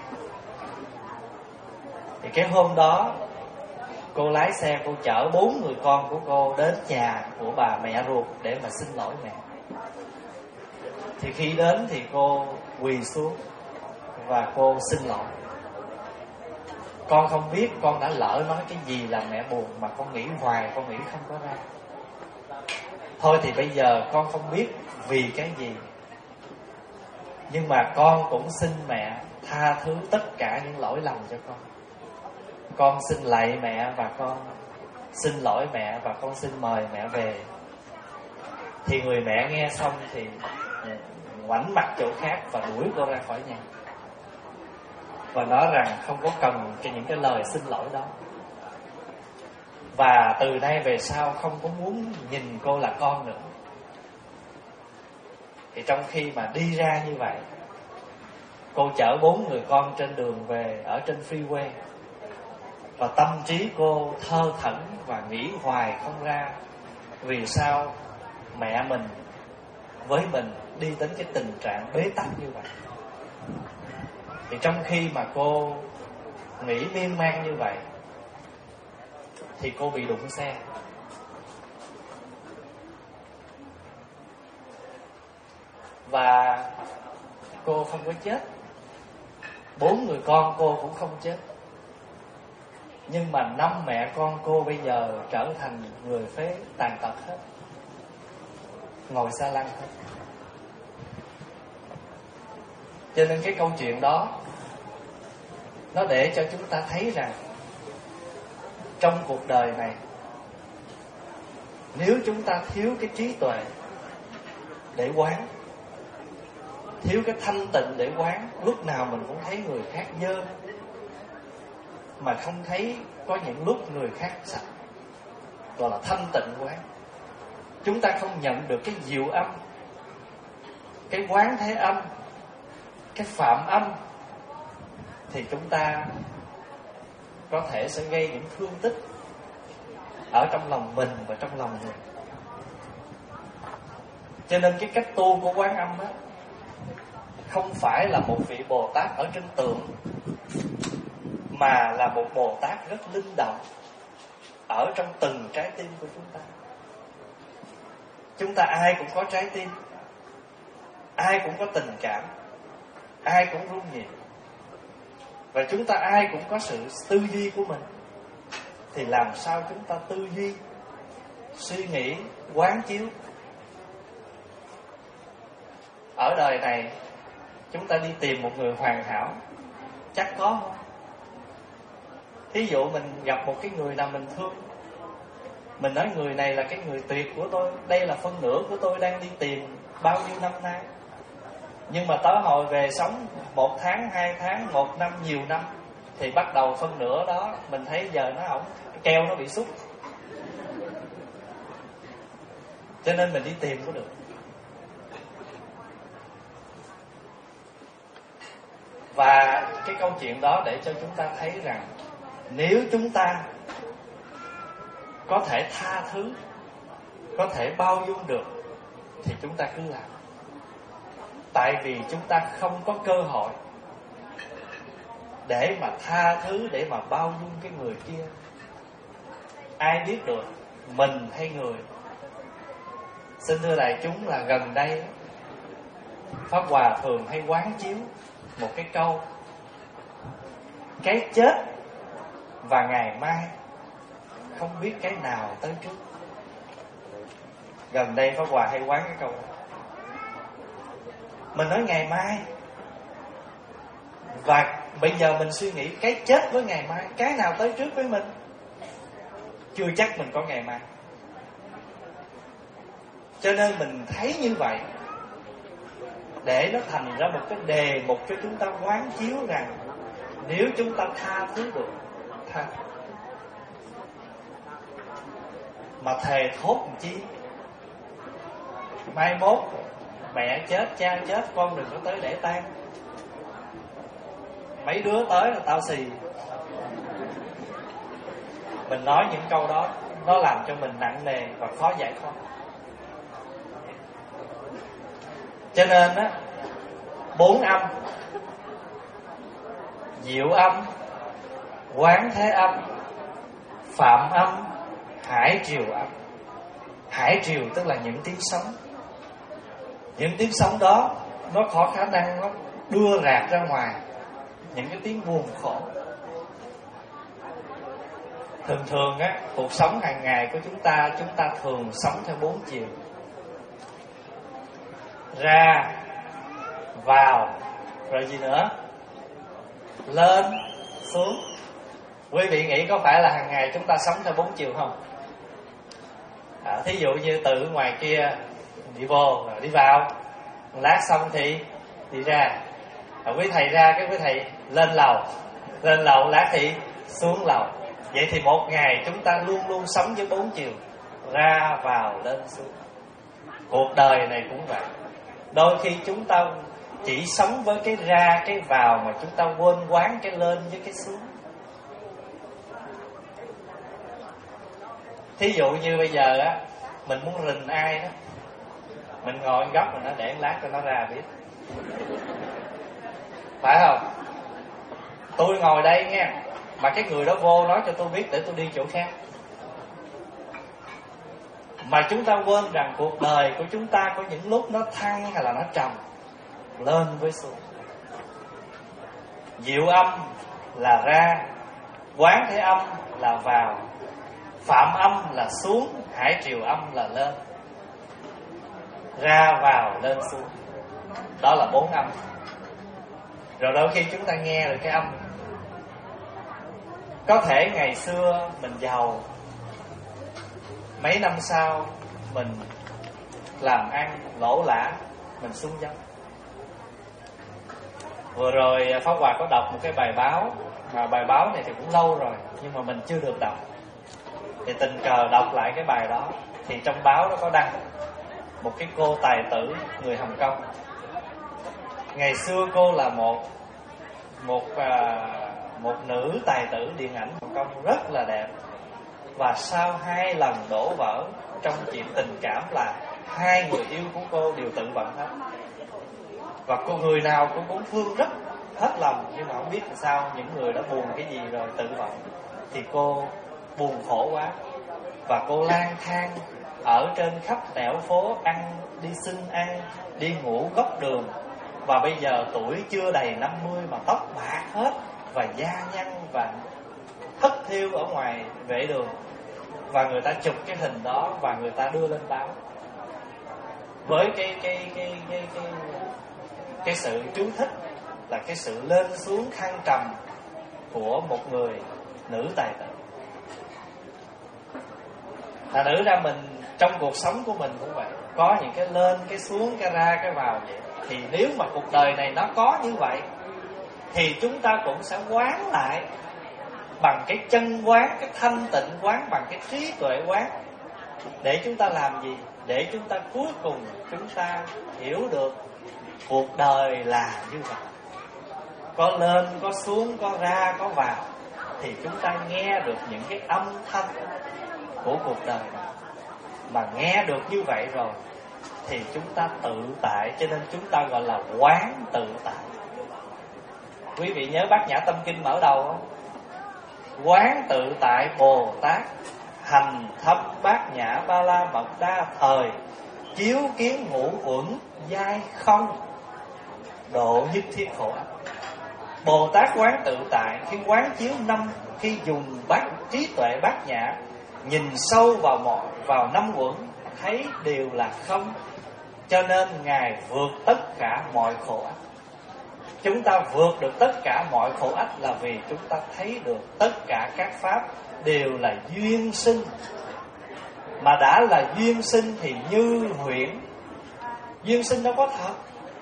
Speaker 1: Thì cái hôm đó cô lái xe, cô chở bốn người con của cô đến nhà của bà mẹ ruột để mà xin lỗi mẹ. Thì khi đến thì cô quỳ xuống và cô xin lỗi. Con không biết con đã lỡ nói cái gì làm mẹ buồn, mà con nghĩ hoài, con nghĩ không có ra. Thôi thì bây giờ con không biết vì cái gì, nhưng mà con cũng xin mẹ tha thứ tất cả những lỗi lầm cho con. Con xin lạy mẹ và con xin lỗi mẹ, và con xin mời mẹ về. Thì người mẹ nghe xong thì ngoảnh mặt chỗ khác và đuổi cô ra khỏi nhà, và nói rằng không có cần cho những cái lời xin lỗi đó, và từ nay về sau không có muốn nhìn cô là con nữa. Thì trong khi mà đi ra như vậy, cô chở bốn người con trên đường về ở trên freeway, và tâm trí cô thơ thẩn và nghĩ hoài không ra vì sao mẹ mình với mình đi đến cái tình trạng bế tắc như vậy. Thì trong khi mà cô nghĩ miên man như vậy thì cô bị đụng xe. Và cô không có chết, bốn người con cô cũng không chết, nhưng mà năm mẹ con cô bây giờ trở thành người phế tàn tật hết, ngồi xa lăng hết. Cho nên cái câu chuyện đó nó để cho chúng ta thấy rằng trong cuộc đời này, nếu chúng ta thiếu cái trí tuệ để quán, thiếu cái thanh tịnh để quán, lúc nào mình cũng thấy người khác dơ, mà không thấy có những lúc người khác sạch, gọi là thanh tịnh quán. Chúng ta không nhận được cái diệu âm, cái quán thế âm, cái phạm âm, thì chúng ta có thể sẽ gây những thương tích ở trong lòng mình và trong lòng người. Cho nên cái cách tu của Quán Âm đó không phải là một vị Bồ Tát ở trên tượng, mà là một Bồ Tát rất linh động ở trong từng trái tim của chúng ta. Chúng ta ai cũng có trái tim, ai cũng có tình cảm, ai cũng rung nhịp, và chúng ta ai cũng có sự tư duy của mình. Thì làm sao chúng ta tư duy, suy nghĩ, quán chiếu? Ở đời này chúng ta đi tìm một người hoàn hảo chắc có không? Thí dụ mình gặp một cái người nào mình thương, mình nói người này là cái người tuyệt của tôi, đây là phân nửa của tôi đang đi tìm bao nhiêu năm nay. Nhưng mà tới hồi về sống một tháng, hai tháng, một năm, nhiều năm, thì bắt đầu phân nửa đó mình thấy giờ nó hỏng, keo nó bị xúc. Cho nên mình đi tìm có được. Và cái câu chuyện đó để cho chúng ta thấy rằng nếu chúng ta có thể tha thứ, có thể bao dung được, thì chúng ta cứ làm. Tại vì chúng ta không có cơ hội để mà tha thứ, để mà bao dung cái người kia. Ai biết được mình hay người. Xin thưa đại chúng là gần đây Pháp Hòa thường hay quán chiếu một cái câu: cái chết và ngày mai không biết cái nào tới trước. Gần đây Pháp Hòa hay quán cái câu đó. Mình nói ngày mai, và bây giờ mình suy nghĩ cái chết với ngày mai, cái nào tới trước với mình? Chưa chắc mình có ngày mai. Cho nên mình thấy như vậy để nó thành ra một cái đề mục cho chúng ta quán chiếu rằng nếu chúng ta tha thứ được, tha. Mà thề thốt làm chi? Mai mốt mẹ chết, cha chết, con đừng có tới để tang. Mấy đứa tới là tao xì. Mình nói những câu đó nó làm cho mình nặng nề và khó giải thoát. Cho nên á, bốn âm: diệu âm, quán thế âm, phạm âm, hải triều âm. Hải triều tức là những tiếng sóng. Những tiếng sóng đó nó có khả năng nó đưa rạc ra ngoài những cái tiếng buồn khổ. Thường thường á, cuộc sống hàng ngày của chúng ta, chúng ta thường sống theo bốn chiều: ra, vào, rồi gì nữa? Lên, xuống. Quý vị nghĩ có phải là hàng ngày chúng ta sống theo bốn chiều không? À, thí dụ như từ ngoài kia đi vô, rồi đi vào, lát xong thì đi ra. À, quý thầy ra, cái quý thầy lên lầu, lên lầu lát thì xuống lầu. Vậy thì một ngày chúng ta luôn luôn sống với bốn chiều: ra, vào, lên, xuống. Cuộc đời này cũng vậy. Đôi khi chúng ta chỉ sống với cái ra, cái vào, mà chúng ta quên quán cái lên với cái xuống. Thí dụ như bây giờ á, mình muốn rình ai đó, mình ngồi góc mình nó để lát cho nó ra biết, phải không? Tôi ngồi đây nha, mà cái người đó vô nói cho tôi biết để tôi đi chỗ khác. Mà chúng ta quên rằng cuộc đời của chúng ta có những lúc nó thăng hay là nó trầm, lên với xuống. Diệu âm là ra, quán thế âm là vào, phạm âm là xuống, hải triều âm là lên. Ra, vào, lên, xuống. Đó là bốn âm. Rồi đôi khi chúng ta nghe được cái âm. Có thể ngày xưa mình giàu, mấy năm sau mình làm ăn lỗ lã, mình xuống dốc. Vừa rồi Pháp Hòa có đọc một cái bài báo, mà bài báo này thì cũng lâu rồi nhưng mà mình chưa được đọc. Thì tình cờ đọc lại cái bài đó, thì trong báo nó có đăng một cái cô tài tử người Hồng Kông. Ngày xưa cô là một một à, một nữ tài tử điện ảnh Hồng Kông rất là đẹp. Và sau hai lần đổ vỡ trong chuyện tình cảm là hai người yêu của cô đều tự vận hết. Và cô người nào cũng cũng thương rất hết lòng, nhưng mà không biết là sao những người đã buồn cái gì rồi tự vận. Thì cô buồn khổ quá, và cô lang thang ở trên khắp nẻo phố, ăn đi xin ăn, đi ngủ góc đường. Và bây giờ tuổi chưa đầy năm mươi mà tóc bạc hết, và da nhăn và thất thiêu ở ngoài vệ đường. Và người ta chụp cái hình đó và người ta đưa lên báo với cái cái cái cái cái cái sự chú thích là cái sự lên xuống thăng trầm của một người nữ tài tử. Là nữ ra mình trong cuộc sống của mình cũng vậy, có những cái lên, cái xuống, cái ra, cái vào vậy. Thì nếu mà cuộc đời này nó có như vậy, thì chúng ta cũng sẽ quán lại bằng cái chân quán, cái thanh tịnh quán, bằng cái trí tuệ quán. Để chúng ta làm gì? Để chúng ta cuối cùng chúng ta hiểu được cuộc đời là như vậy. Có lên, có xuống, có ra, có vào, thì chúng ta nghe được những cái âm thanh của cuộc đời này. Mà nghe được như vậy rồi thì chúng ta tự tại, cho nên chúng ta gọi là quán tự tại. Quý vị nhớ Bát Nhã Tâm Kinh mở đầu không? Quán tự tại Bồ Tát, hành thâm bát nhã ba la mật đa thời, chiếu kiến ngũ uẩn giai không, độ nhất thiết khổ ách. Bồ Tát quán tự tại khi quán chiếu năm, khi dùng bát trí tuệ bát nhã, nhìn sâu vào mọi vào năm uẩn, thấy đều là không, cho nên Ngài vượt tất cả mọi khổ ách. Chúng ta vượt được tất cả mọi khổ ách là vì chúng ta thấy được tất cả các pháp đều là duyên sinh. Mà đã là duyên sinh thì như huyễn. Duyên sinh đâu có thật.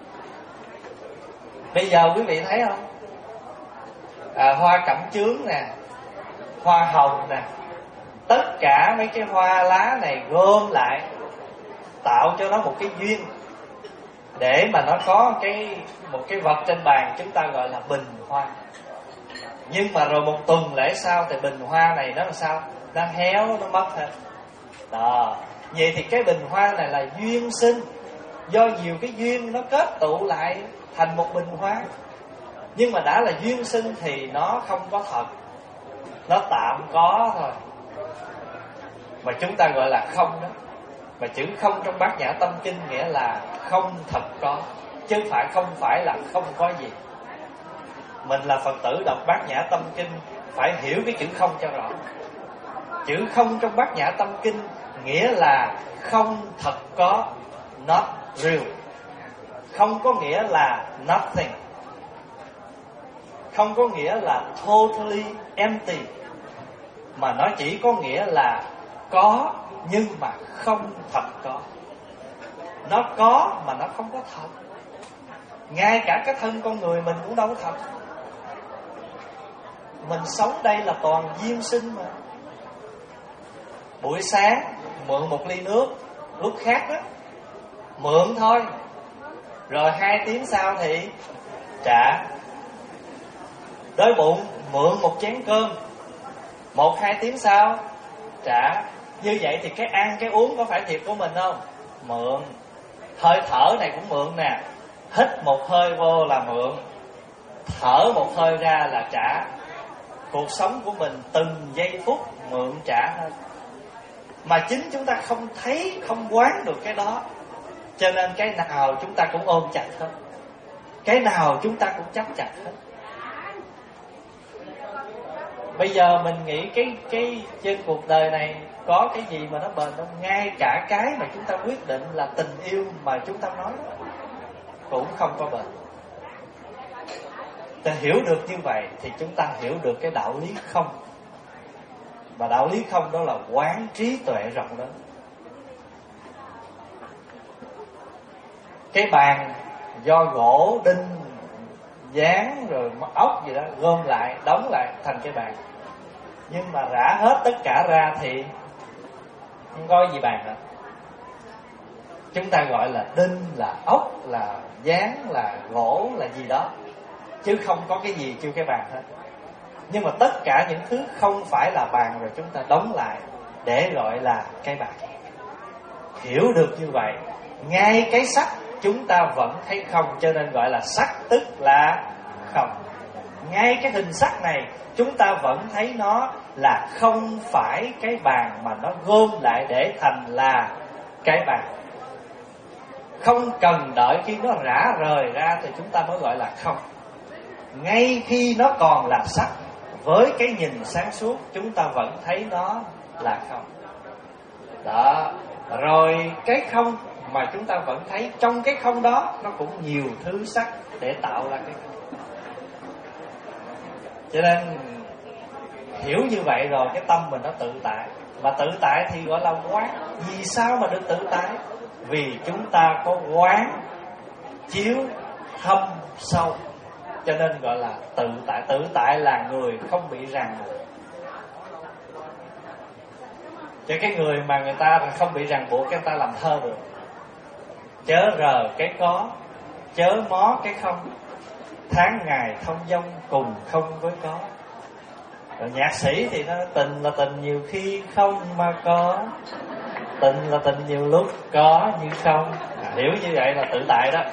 Speaker 1: Bây giờ quý vị thấy không? À, hoa cẩm chướng nè, hoa hồng nè, tất cả mấy cái hoa lá này gom lại tạo cho nó một cái duyên, để mà nó có cái một cái vật trên bàn chúng ta gọi là bình hoa. Nhưng mà rồi một tuần lễ sau thì bình hoa này nó làm sao? Nó héo, nó mất hết. Đó. Vậy thì cái bình hoa này là duyên sinh. do nhiều cái duyên nó kết tụ lại thành một bình hoa. Nhưng mà đã là duyên sinh thì nó không có thật, nó tạm có thôi, mà chúng ta gọi là không đó. Mà chữ không trong Bát Nhã Tâm Kinh nghĩa là không thật có, chứ phải không phải là không có gì. Mình là Phật tử đọc Bát Nhã Tâm Kinh phải hiểu cái chữ không cho rõ. Chữ không trong Bát Nhã Tâm Kinh nghĩa là không thật có, not real. Không có nghĩa là nothing, không có nghĩa là totally empty, mà nó chỉ có nghĩa là có nhưng mà không thật có. Nó có mà nó không có thật. Ngay cả cái thân con người mình cũng đâu có thật. Mình sống đây là toàn duyên sinh mà. Buổi sáng mượn một ly nước, lúc khác đó mượn thôi, rồi hai tiếng sau thì trả. Đói bụng mượn một chén cơm, một hai tiếng sau trả. Như vậy thì cái ăn cái uống có phải thiệt của mình không? Mượn. Hơi thở này cũng mượn nè. Hít một hơi vô là mượn, thở một hơi ra là trả. Cuộc sống của mình từng giây phút mượn trả hết. Mà chính chúng ta không thấy, không quán được cái đó, cho nên cái nào chúng ta cũng ôm chặt hết, cái nào chúng ta cũng chấp chặt hết. Bây giờ mình nghĩ cái cái trên cuộc đời này có cái gì mà nó bền không? Ngay cả cái mà chúng ta quyết định là tình yêu mà chúng ta nói cũng không có bền. Ta hiểu được như vậy thì chúng ta hiểu được cái đạo lý không. Và đạo lý không đó là quán trí tuệ rộng lớn. Cái bàn do gỗ, đinh, dán rồi ốc gì đó gom lại, đóng lại thành cái bàn. Nhưng mà rã hết tất cả ra thì không có gì bàn nữa. Chúng ta gọi là đinh, là ốc, là dán, là gỗ, là gì đó, chứ không có cái gì kêu cái bàn hết. Nhưng mà tất cả những thứ không phải là bàn rồi chúng ta đóng lại để gọi là cái bàn. Hiểu được như vậy, ngay cái sắc chúng ta vẫn thấy không, cho nên gọi là sắc tức là không. Ngay cái hình sắc này chúng ta vẫn thấy nó là không phải cái bàn, mà nó gom lại để thành là cái bàn. Không cần đợi khi nó rã rời ra thì chúng ta mới gọi là không. Ngay khi nó còn là sắc, với cái nhìn sáng suốt chúng ta vẫn thấy nó là không. Đó. Rồi cái không mà chúng ta vẫn thấy, trong cái không đó nó cũng nhiều thứ sắc để tạo ra cái không. Cho nên hiểu như vậy rồi cái tâm mình nó tự tại. Và tự tại thì gọi là quán. Vì sao mà được tự tại? Vì chúng ta có quán chiếu thâm sâu, cho nên gọi là tự tại. Tự tại là người không bị ràng buộc. Cho cái người mà người ta không bị ràng buộc, cái ta làm thơ được. Chớ rờ cái có, chớ mó cái không, tháng ngày thông dong cùng không với có. Rồi nhạc sĩ thì nó tình là tình nhiều khi không mà có, tình là tình nhiều lúc có như không. À, hiểu như vậy là tự tại đó.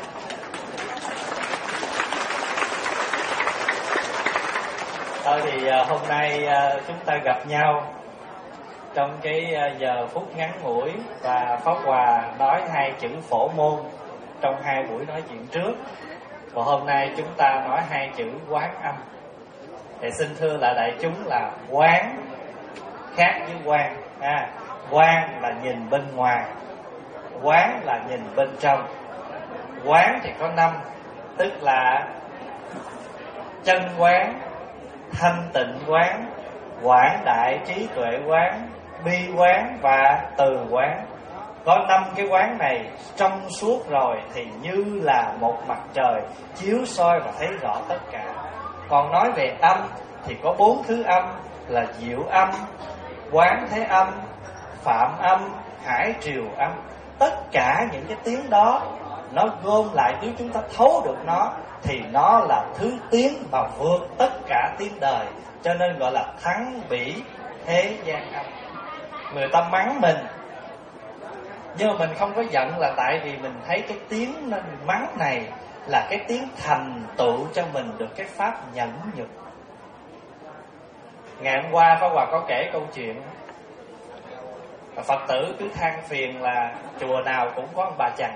Speaker 1: Thôi thì hôm nay chúng ta gặp nhau trong cái giờ phút ngắn ngủi, và Pháp Hòa nói hai chữ phổ môn trong hai buổi nói chuyện trước. Và hôm nay chúng ta nói hai chữ quán âm. Thì xin thưa lại đại chúng là quán khác với quan. À, quan là nhìn bên ngoài, quán là nhìn bên trong. Quán thì có năm, tức là chân quán, thanh tịnh quán, quảng đại trí tuệ quán, bi quán và từ quán. Có năm cái quán này trong suốt rồi thì như là một mặt trời chiếu soi và thấy rõ tất cả. Còn nói về âm thì có bốn thứ âm là diệu âm, quán thế âm, phạm âm, hải triều âm. Tất cả những cái tiếng đó nó gom lại, nếu chúng ta thấu được nó thì nó là thứ tiếng mà vượt tất cả tiếng đời, cho nên gọi là thắng bỉ thế gian âm. Người ta mắng mình Nhưng mà mình không có giận là tại vì mình thấy cái tiếng mắng này là cái tiếng thành tựu cho mình được cái pháp nhẫn nhục. Ngày hôm qua Pháp Hòa có kể câu chuyện Phật tử cứ than phiền là chùa nào cũng có ông bà chằn.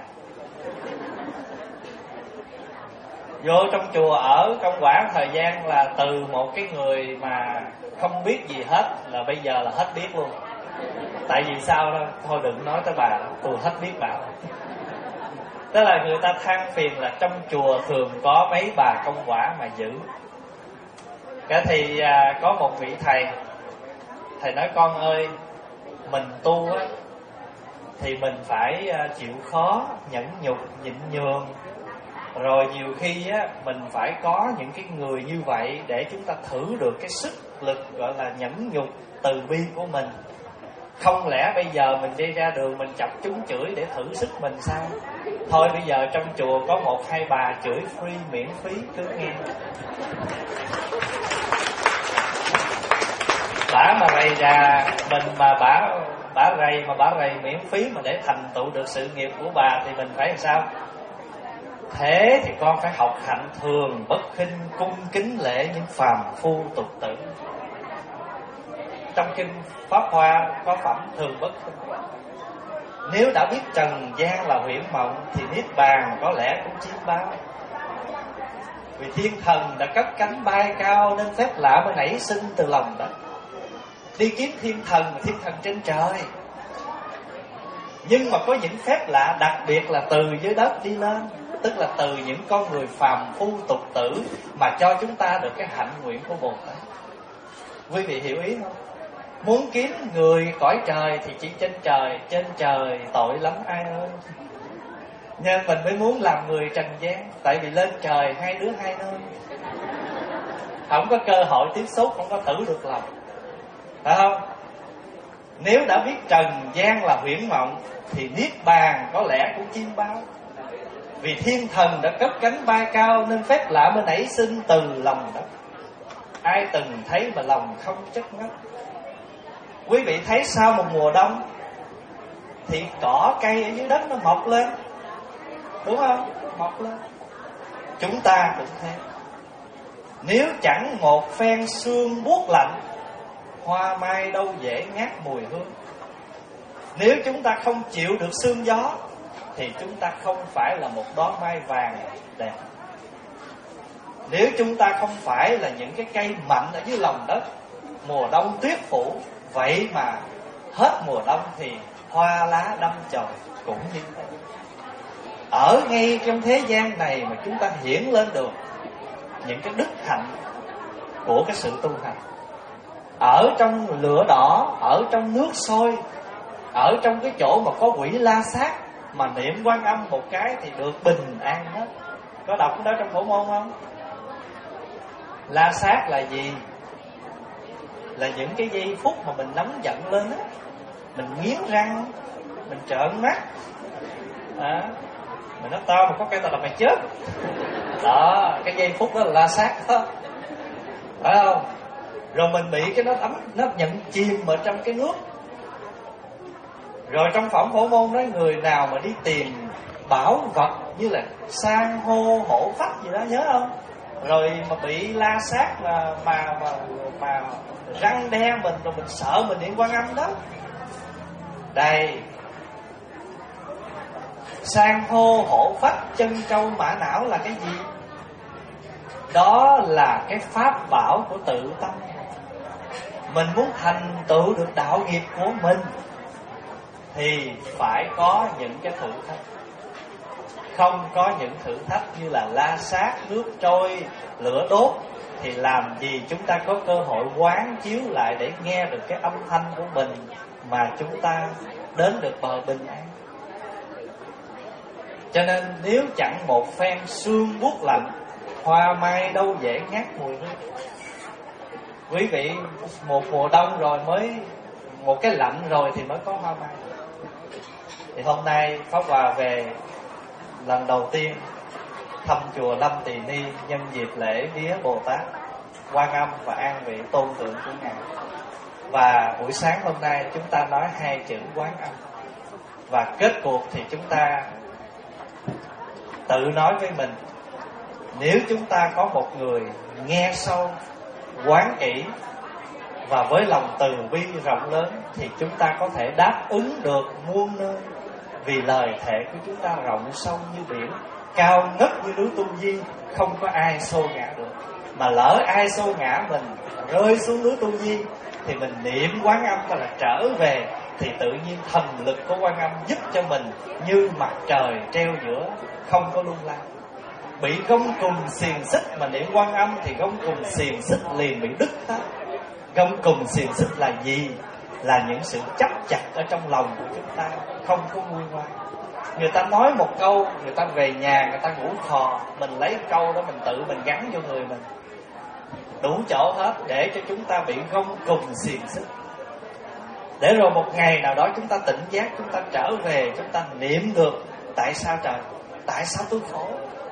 Speaker 1: Vô trong chùa ở trong quãng thời gian là từ một cái người mà không biết gì hết là bây giờ là hết biết luôn. Tại vì sao đó, thôi đừng nói tới bà, tôi hết biết bà. Tức là người ta than phiền là trong chùa thường có mấy bà công quả mà giữ. Cả thì à, có một vị thầy, thầy nói con ơi, mình tu á thì mình phải à, chịu khó, nhẫn nhục, nhịn nhường. Rồi nhiều khi á mình phải có những cái người như vậy để chúng ta thử được cái sức lực gọi là nhẫn nhục, từ bi của mình. Không lẽ bây giờ mình đi ra đường mình chọc chúng chửi để thử sức mình sao? Thôi bây giờ trong chùa có một hai bà chửi free miễn phí cứ nghe. Bả mà rầy ra mình mà bả bả rầy mà bả rầy miễn phí mà để thành tựu được sự nghiệp của bà thì mình phải làm sao? Thế thì con phải học hạnh thường, bất khinh, cung kính lễ những phàm phu tục tử. Trong kinh Pháp Hoa có phẩm thường bất khinh. Nếu đã biết trần gian là huyễn mộng thì niết bàn có lẽ cũng chiếm bao. Vì thiên thần đã cất cánh bay cao nên phép lạ mới nảy sinh từ lòng đất. Đi kiếm thiên thần, thiên thần trên trời. Nhưng mà có những phép lạ đặc biệt là từ dưới đất đi lên, tức là từ những con người phàm phu tục tử mà cho chúng ta được cái hạnh nguyện của Bồ Tát. Quý vị hiểu ý không? Muốn kiếm người cõi trời thì chỉ trên trời, trên trời tội lắm ai ơi. Nên mình mới muốn làm người trần gian, tại vì lên trời hai đứa hai nơi, không có cơ hội tiếp xúc, không có thử được lòng, phải không? Nếu đã biết trần gian là huyễn mộng thì niết bàn có lẽ cũng chiêm bao. Vì thiên thần đã cất cánh bay cao nên phép lạ mới nảy sinh từ lòng đất. Ai từng thấy mà lòng không chất ngất. Quý vị thấy sau một mùa đông thì cỏ cây ở dưới đất nó mọc lên, đúng không? Mọc lên. Chúng ta cũng thế. Nếu chẳng một phen sương buốt lạnh, hoa mai đâu dễ ngát mùi hương. Nếu chúng ta không chịu được sương gió thì chúng ta không phải là một đóa mai vàng đẹp. Nếu chúng ta không phải là những cái cây mạnh ở dưới lòng đất, mùa đông tuyết phủ, vậy mà hết mùa đông thì hoa lá đâm chồi cũng như thế. Ở ngay trong thế gian này mà chúng ta hiển lên được những cái đức hạnh của cái sự tu hành. Ở trong lửa đỏ, ở trong nước sôi, ở trong cái chỗ mà có quỷ la sát mà niệm Quan Âm một cái thì được bình an hết. Có đọc cái đó trong Phổ Môn không? La sát là gì? Là những cái giây phút mà mình nóng giận lên á, mình nghiến răng, mình trợn mắt à, mình nói tao mà có cái tao là mày chết. Đó, cái giây phút đó là la sát đó, phải không? Rồi mình bị cái nó ấm, nó nhận chìm ở trong cái nước. Rồi trong phẩm Phổ Môn nói người nào mà đi tìm bảo vật như là san hô, hổ phách gì đó, nhớ không? Rồi mà bị la sát mà mà mà, mà răng đe mình, rồi mình sợ mình niệm Quan Âm đó. Đây, san hô, hổ phách, chân trâu, mã não là cái gì? Đó là cái pháp bảo của tự tâm. Mình muốn thành tựu được đạo nghiệp của mình thì phải có những cái thử thách. Không có những thử thách như là la sát, nước trôi, lửa đốt thì làm gì chúng ta có cơ hội quán chiếu lại để nghe được cái âm thanh của mình mà chúng ta đến được bờ bình an. Cho nên nếu chẳng một phen sương buốt lạnh, hoa mai đâu dễ ngát mùi hương. Quý vị, một mùa đông rồi mới, một cái lạnh rồi thì mới có hoa mai. Thì hôm nay Pháp Hòa về lần đầu tiên thăm chùa Lâm Tỳ Ni nhân dịp lễ vía Bồ Tát, Quan Âm và an vị tôn tượng của Ngài. Và buổi sáng hôm nay chúng ta nói hai chữ Quán Âm. Và kết cuộc thì chúng ta tự nói với mình, nếu chúng ta có một người nghe sâu, quán kỹ và với lòng từ bi rộng lớn, thì chúng ta có thể đáp ứng được muôn nơi. Vì lời thệ của chúng ta rộng sâu như biển, cao ngất như núi Tu Di, không có ai xô ngã được. Mà lỡ ai xô ngã mình, rơi xuống núi Tu Di, thì mình niệm Quán Âm và là trở về, thì tự nhiên thần lực của Quán Âm giúp cho mình như mặt trời treo giữa, không có lung lay. Bị gông cùm xiềng xích mà niệm Quán Âm thì gông cùm xiềng xích liền bị đứt hết. Gông cùm xiềng xích là gì? Là những sự chấp chặt ở trong lòng của chúng ta, không có nguôi ngoai. Người ta nói một câu, người ta về nhà người ta ngủ khò, mình lấy câu đó mình tự mình gắn vô người mình, đủ chỗ hết để cho chúng ta bị gông cùm xiềng xích. Để rồi một ngày nào đó chúng ta tỉnh giác, chúng ta trở về, chúng ta niệm được tại sao trời, tại sao tôi khổ.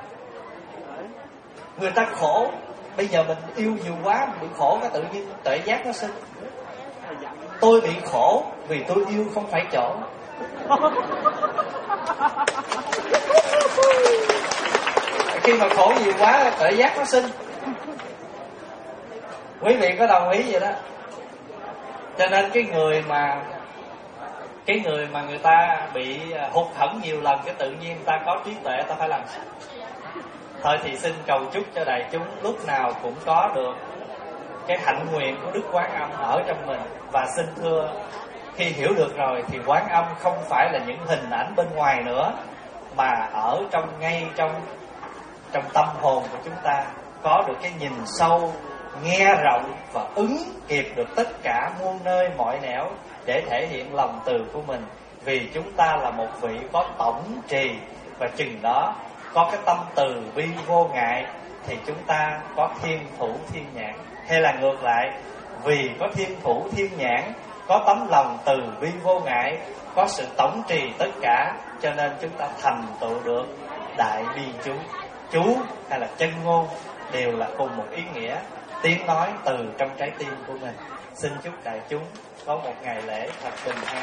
Speaker 1: Người ta khổ, bây giờ mình yêu nhiều quá, mình bị khổ, cái tự nhiên tuệ giác nó sinh. Tôi bị khổ vì tôi yêu không phải chỗ. Khi mà khổ nhiều quá, tuệ giác nó sinh. Quý vị có đồng ý vậy đó? Cho nên cái người mà Cái người mà người ta bị hụt hẫng nhiều lần, cái tự nhiên ta có trí tuệ, ta phải làm sao? Thôi thì xin cầu chúc cho đại chúng lúc nào cũng có được cái hạnh nguyện của Đức Quán Âm ở trong mình. Và xin thưa, khi hiểu được rồi thì Quán Âm không phải là những hình ảnh bên ngoài nữa, mà ở trong ngay trong trong tâm hồn của chúng ta có được cái nhìn sâu, nghe rộng và ứng kịp được tất cả muôn nơi mọi nẻo để thể hiện lòng từ của mình. Vì chúng ta là một vị có tổng trì, và chừng đó có cái tâm từ bi vô ngại thì chúng ta có thiên thủ thiên nhãn. Hay là ngược lại, vì có thiên thủ thiên nhãn, có tấm lòng từ bi vô ngại, có sự tổng trì tất cả, cho nên chúng ta thành tựu được đại bi chú. Chú hay là chân ngôn đều là cùng một ý nghĩa, tiếng nói từ trong trái tim của mình. Xin chúc đại chúng có một ngày lễ thật bình an.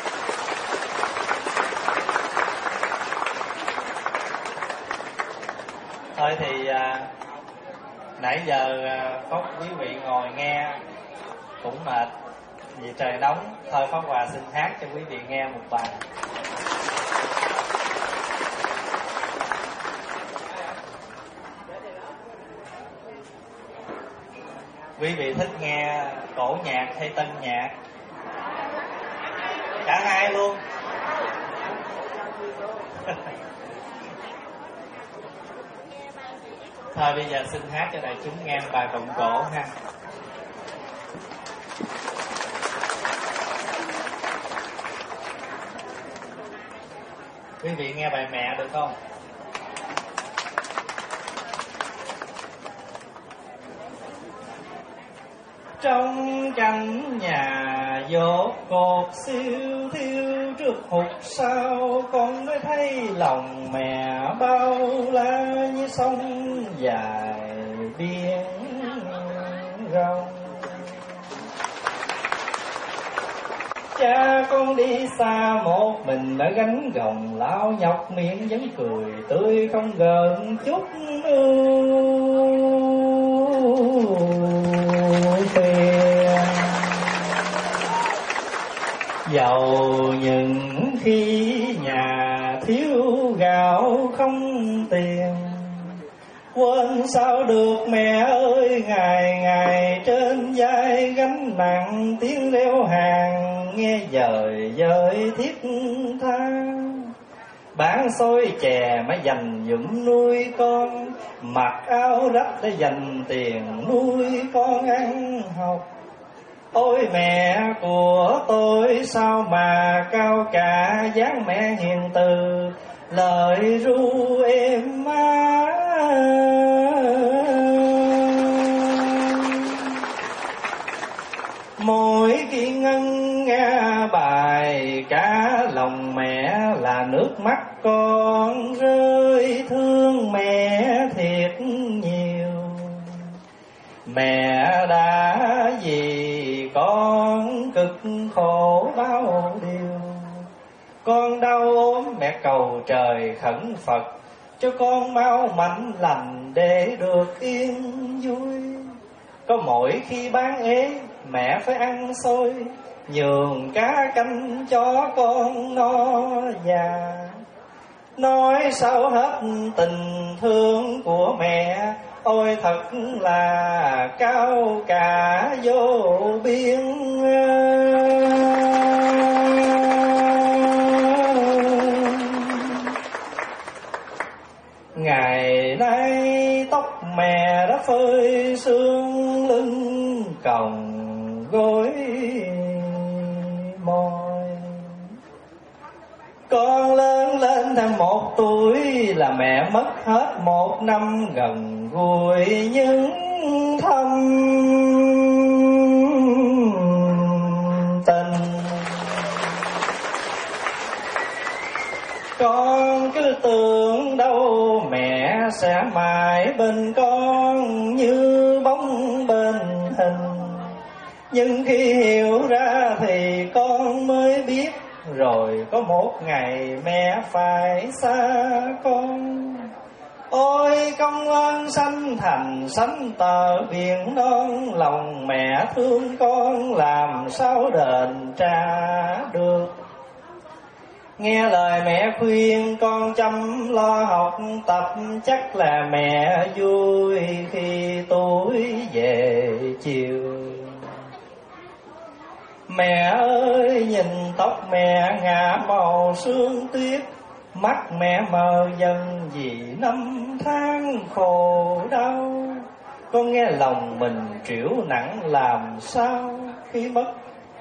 Speaker 1: Thôi thì à, nãy giờ à, có quý vị ngồi nghe cũng mệt vì trời nóng. Thôi Pháp Hòa xin hát cho quý vị nghe một bài. Quý vị thích nghe cổ nhạc hay tân nhạc? Cả hai luôn. Thôi bây giờ xin hát cho đại chúng nghe bài vọng cổ ha. Quý vị nghe bài Mẹ được không? Trong căn nhà dột cột siêu thiêu trước hụt sao, con mới thấy lòng mẹ bao la như sông dài biển rộng. Cha con đi xa một mình đã gánh gồng lao nhọc, miệng vẫn cười tươi không gợn chút ưu phiền. Dầu những khi nhà thiếu gạo không tiền, quên sao được mẹ ơi, ngày ngày trên vai gánh nặng tiếng reo hàng, nghe dời dời thiết tha. Bán xôi chè mới dành dụm nuôi con, mặc áo rách để dành tiền nuôi con ăn học. Ôi mẹ của tôi sao mà cao cả, dáng mẹ hiền từ, lời ru êm má. Mỗi khi ngân nghe bài cả lòng mẹ là nước mắt con rơi, thương mẹ thiệt nhiều. Mẹ đã vì con cực khổ bao điều, Con đau ốm mẹ cầu trời khẩn Phật, cho con mau mạnh lành để được yên vui. Có mỗi khi bán ế mẹ phải ăn xôi, nhường cá canh cho con no già. Nói sao hết tình thương của mẹ, ôi thật là cao cả vô biên. Ngày nay tóc mẹ đã phơi sương, lưng còng gối mỏi. Con lớn lên thêm một tuổi là mẹ mất hết một năm gần gũi những thâm tình. Con cứ tưởng đâu mẹ sẽ mãi bên con như bóng bên hình, nhưng khi hiểu ra thì con mới biết, rồi có một ngày mẹ phải xa con. Ôi công ơn sanh thành sánh tờ biển non, lòng mẹ thương con làm sao đền trả được. Nghe lời mẹ khuyên con chăm lo học tập, chắc là mẹ vui khi tuổi về chiều. Mẹ ơi nhìn tóc mẹ ngả màu sương tuyết, mắt mẹ mờ dần vì năm tháng khổ đau. Con nghe lòng mình trĩu nặng làm sao khi mất.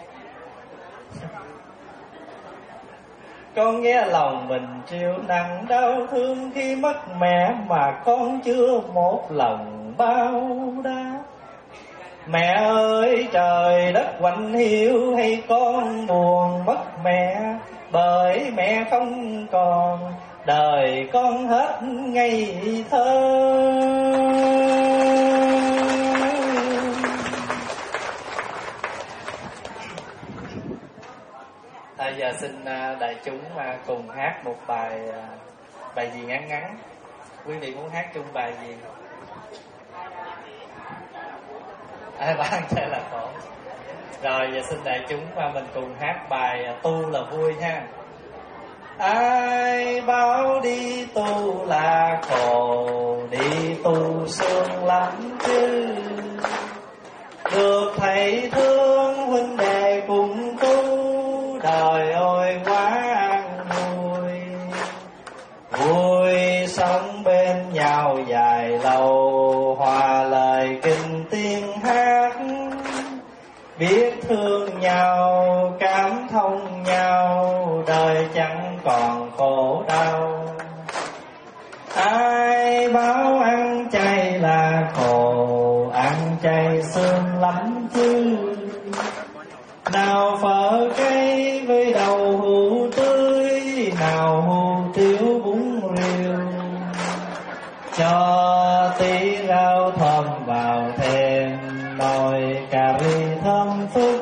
Speaker 1: Con nghe lòng mình chịu nặng đau thương khi mất mẹ, mà con chưa một lần bao đáp. Mẹ ơi trời đất quạnh hiu, hay con buồn mất mẹ, bởi mẹ không còn, đời con hết ngây thơ. À, giờ xin đại chúng cùng hát một bài bài gì ngắn ngắn. Quý vị muốn hát chung bài gì? Ai bán sẽ là khổ. Rồi giờ xin đại chúng mình cùng hát bài Tu là vui ha. Ai bảo đi tu là khổ, đi tu sướng lắm chứ. Được thầy thương huynh đệ cùng tu, đời ơi quá an vui. Vui sống bên nhau dài lâu, hòa lời kinh tiên hát. Biết thương nhau, cảm thông nhau, đời chẳng còn khổ đau. Ai bảo ăn chay là khổ, ăn chay sướng lắm chứ. Nào phở cây với đầu hũ tươi, nào hủ tiếu bún riêu, cho tí rau thơm vào thêm, nồi cà ri thơm phức.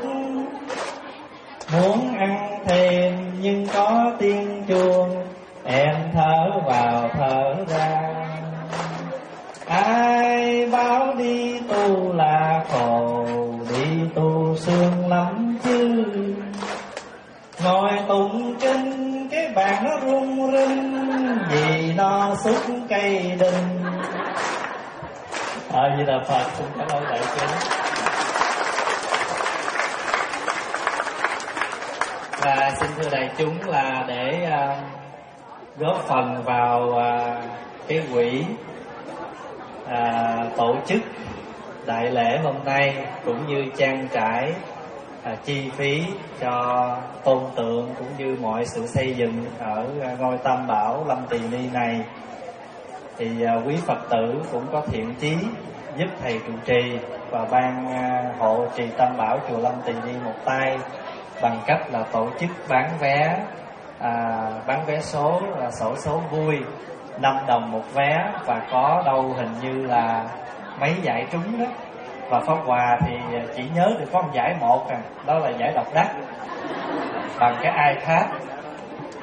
Speaker 1: Muốn ăn thêm nhưng có tiếng chuông, em thở vào thở ra. Ai báo đi tu là khổ, đi tu sướng lắm chứ. Ngồi tụng kinh cái bàn nó rung rinh, vì nó xúc cây đinh. Ờ Di Đà Phật, xin cảm ơn đại chúng. Và xin thưa đại chúng là để uh, góp phần vào uh, cái quỹ uh, tổ chức đại lễ hôm nay, cũng như trang trải uh, chi phí cho tôn tượng cũng như mọi sự xây dựng ở uh, ngôi Tam Bảo Lâm Tỳ Ni này, thì uh, quý Phật tử cũng có thiện chí giúp thầy trụ trì và ban uh, hộ trì Tam Bảo chùa Lâm Tỳ Ni một tay, bằng cách là tổ chức bán vé à, bán vé số là xổ số vui năm đồng một vé, và có đâu hình như là mấy giải trúng đó. Và phát quà thì chỉ nhớ được có một giải một à, đó là giải độc đắc bằng cái iPad.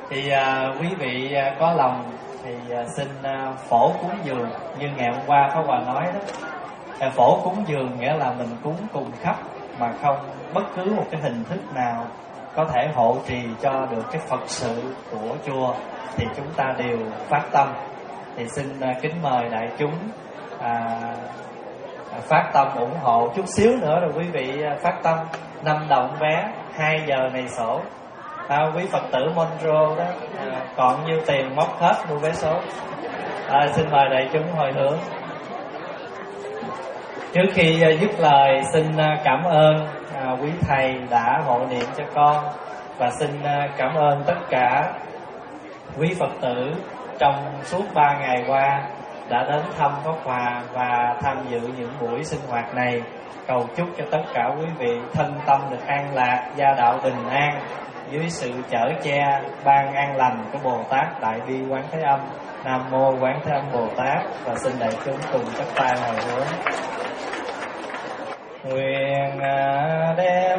Speaker 1: Thì à, quý vị à, có lòng thì à, xin à, phổ cúng dường như ngày hôm qua Pháp Hòa nói đó. À, phổ cúng dường nghĩa là mình cúng cùng khắp mà không bất cứ một cái hình thức nào có thể hộ trì cho được cái Phật sự của chùa thì chúng ta đều phát tâm. Thì xin à, kính mời đại chúng à, à, phát tâm ủng hộ chút xíu nữa rồi quý vị à, phát tâm năm đồng vé, hai giờ này sổ. À, quý Phật tử Monro đó à, còn nhiêu tiền móc hết mua vé số. À, xin mời đại chúng hồi hướng. Trước khi uh, dứt lời xin uh, cảm ơn uh, quý thầy đã hộ niệm cho con, và xin uh, cảm ơn tất cả quý Phật tử trong suốt ba ngày qua đã đến thăm Pháp Hòa và tham dự những buổi sinh hoạt này. Cầu chúc cho tất cả quý vị thân tâm được an lạc, gia đạo bình an dưới sự chở che ban an lành của Bồ Tát Đại Bi Quán Thế Âm. Nam mô Quán Thế Âm Bồ Tát. Và xin đại chúng cùng chắp tay hồi hướng. Nguyện đem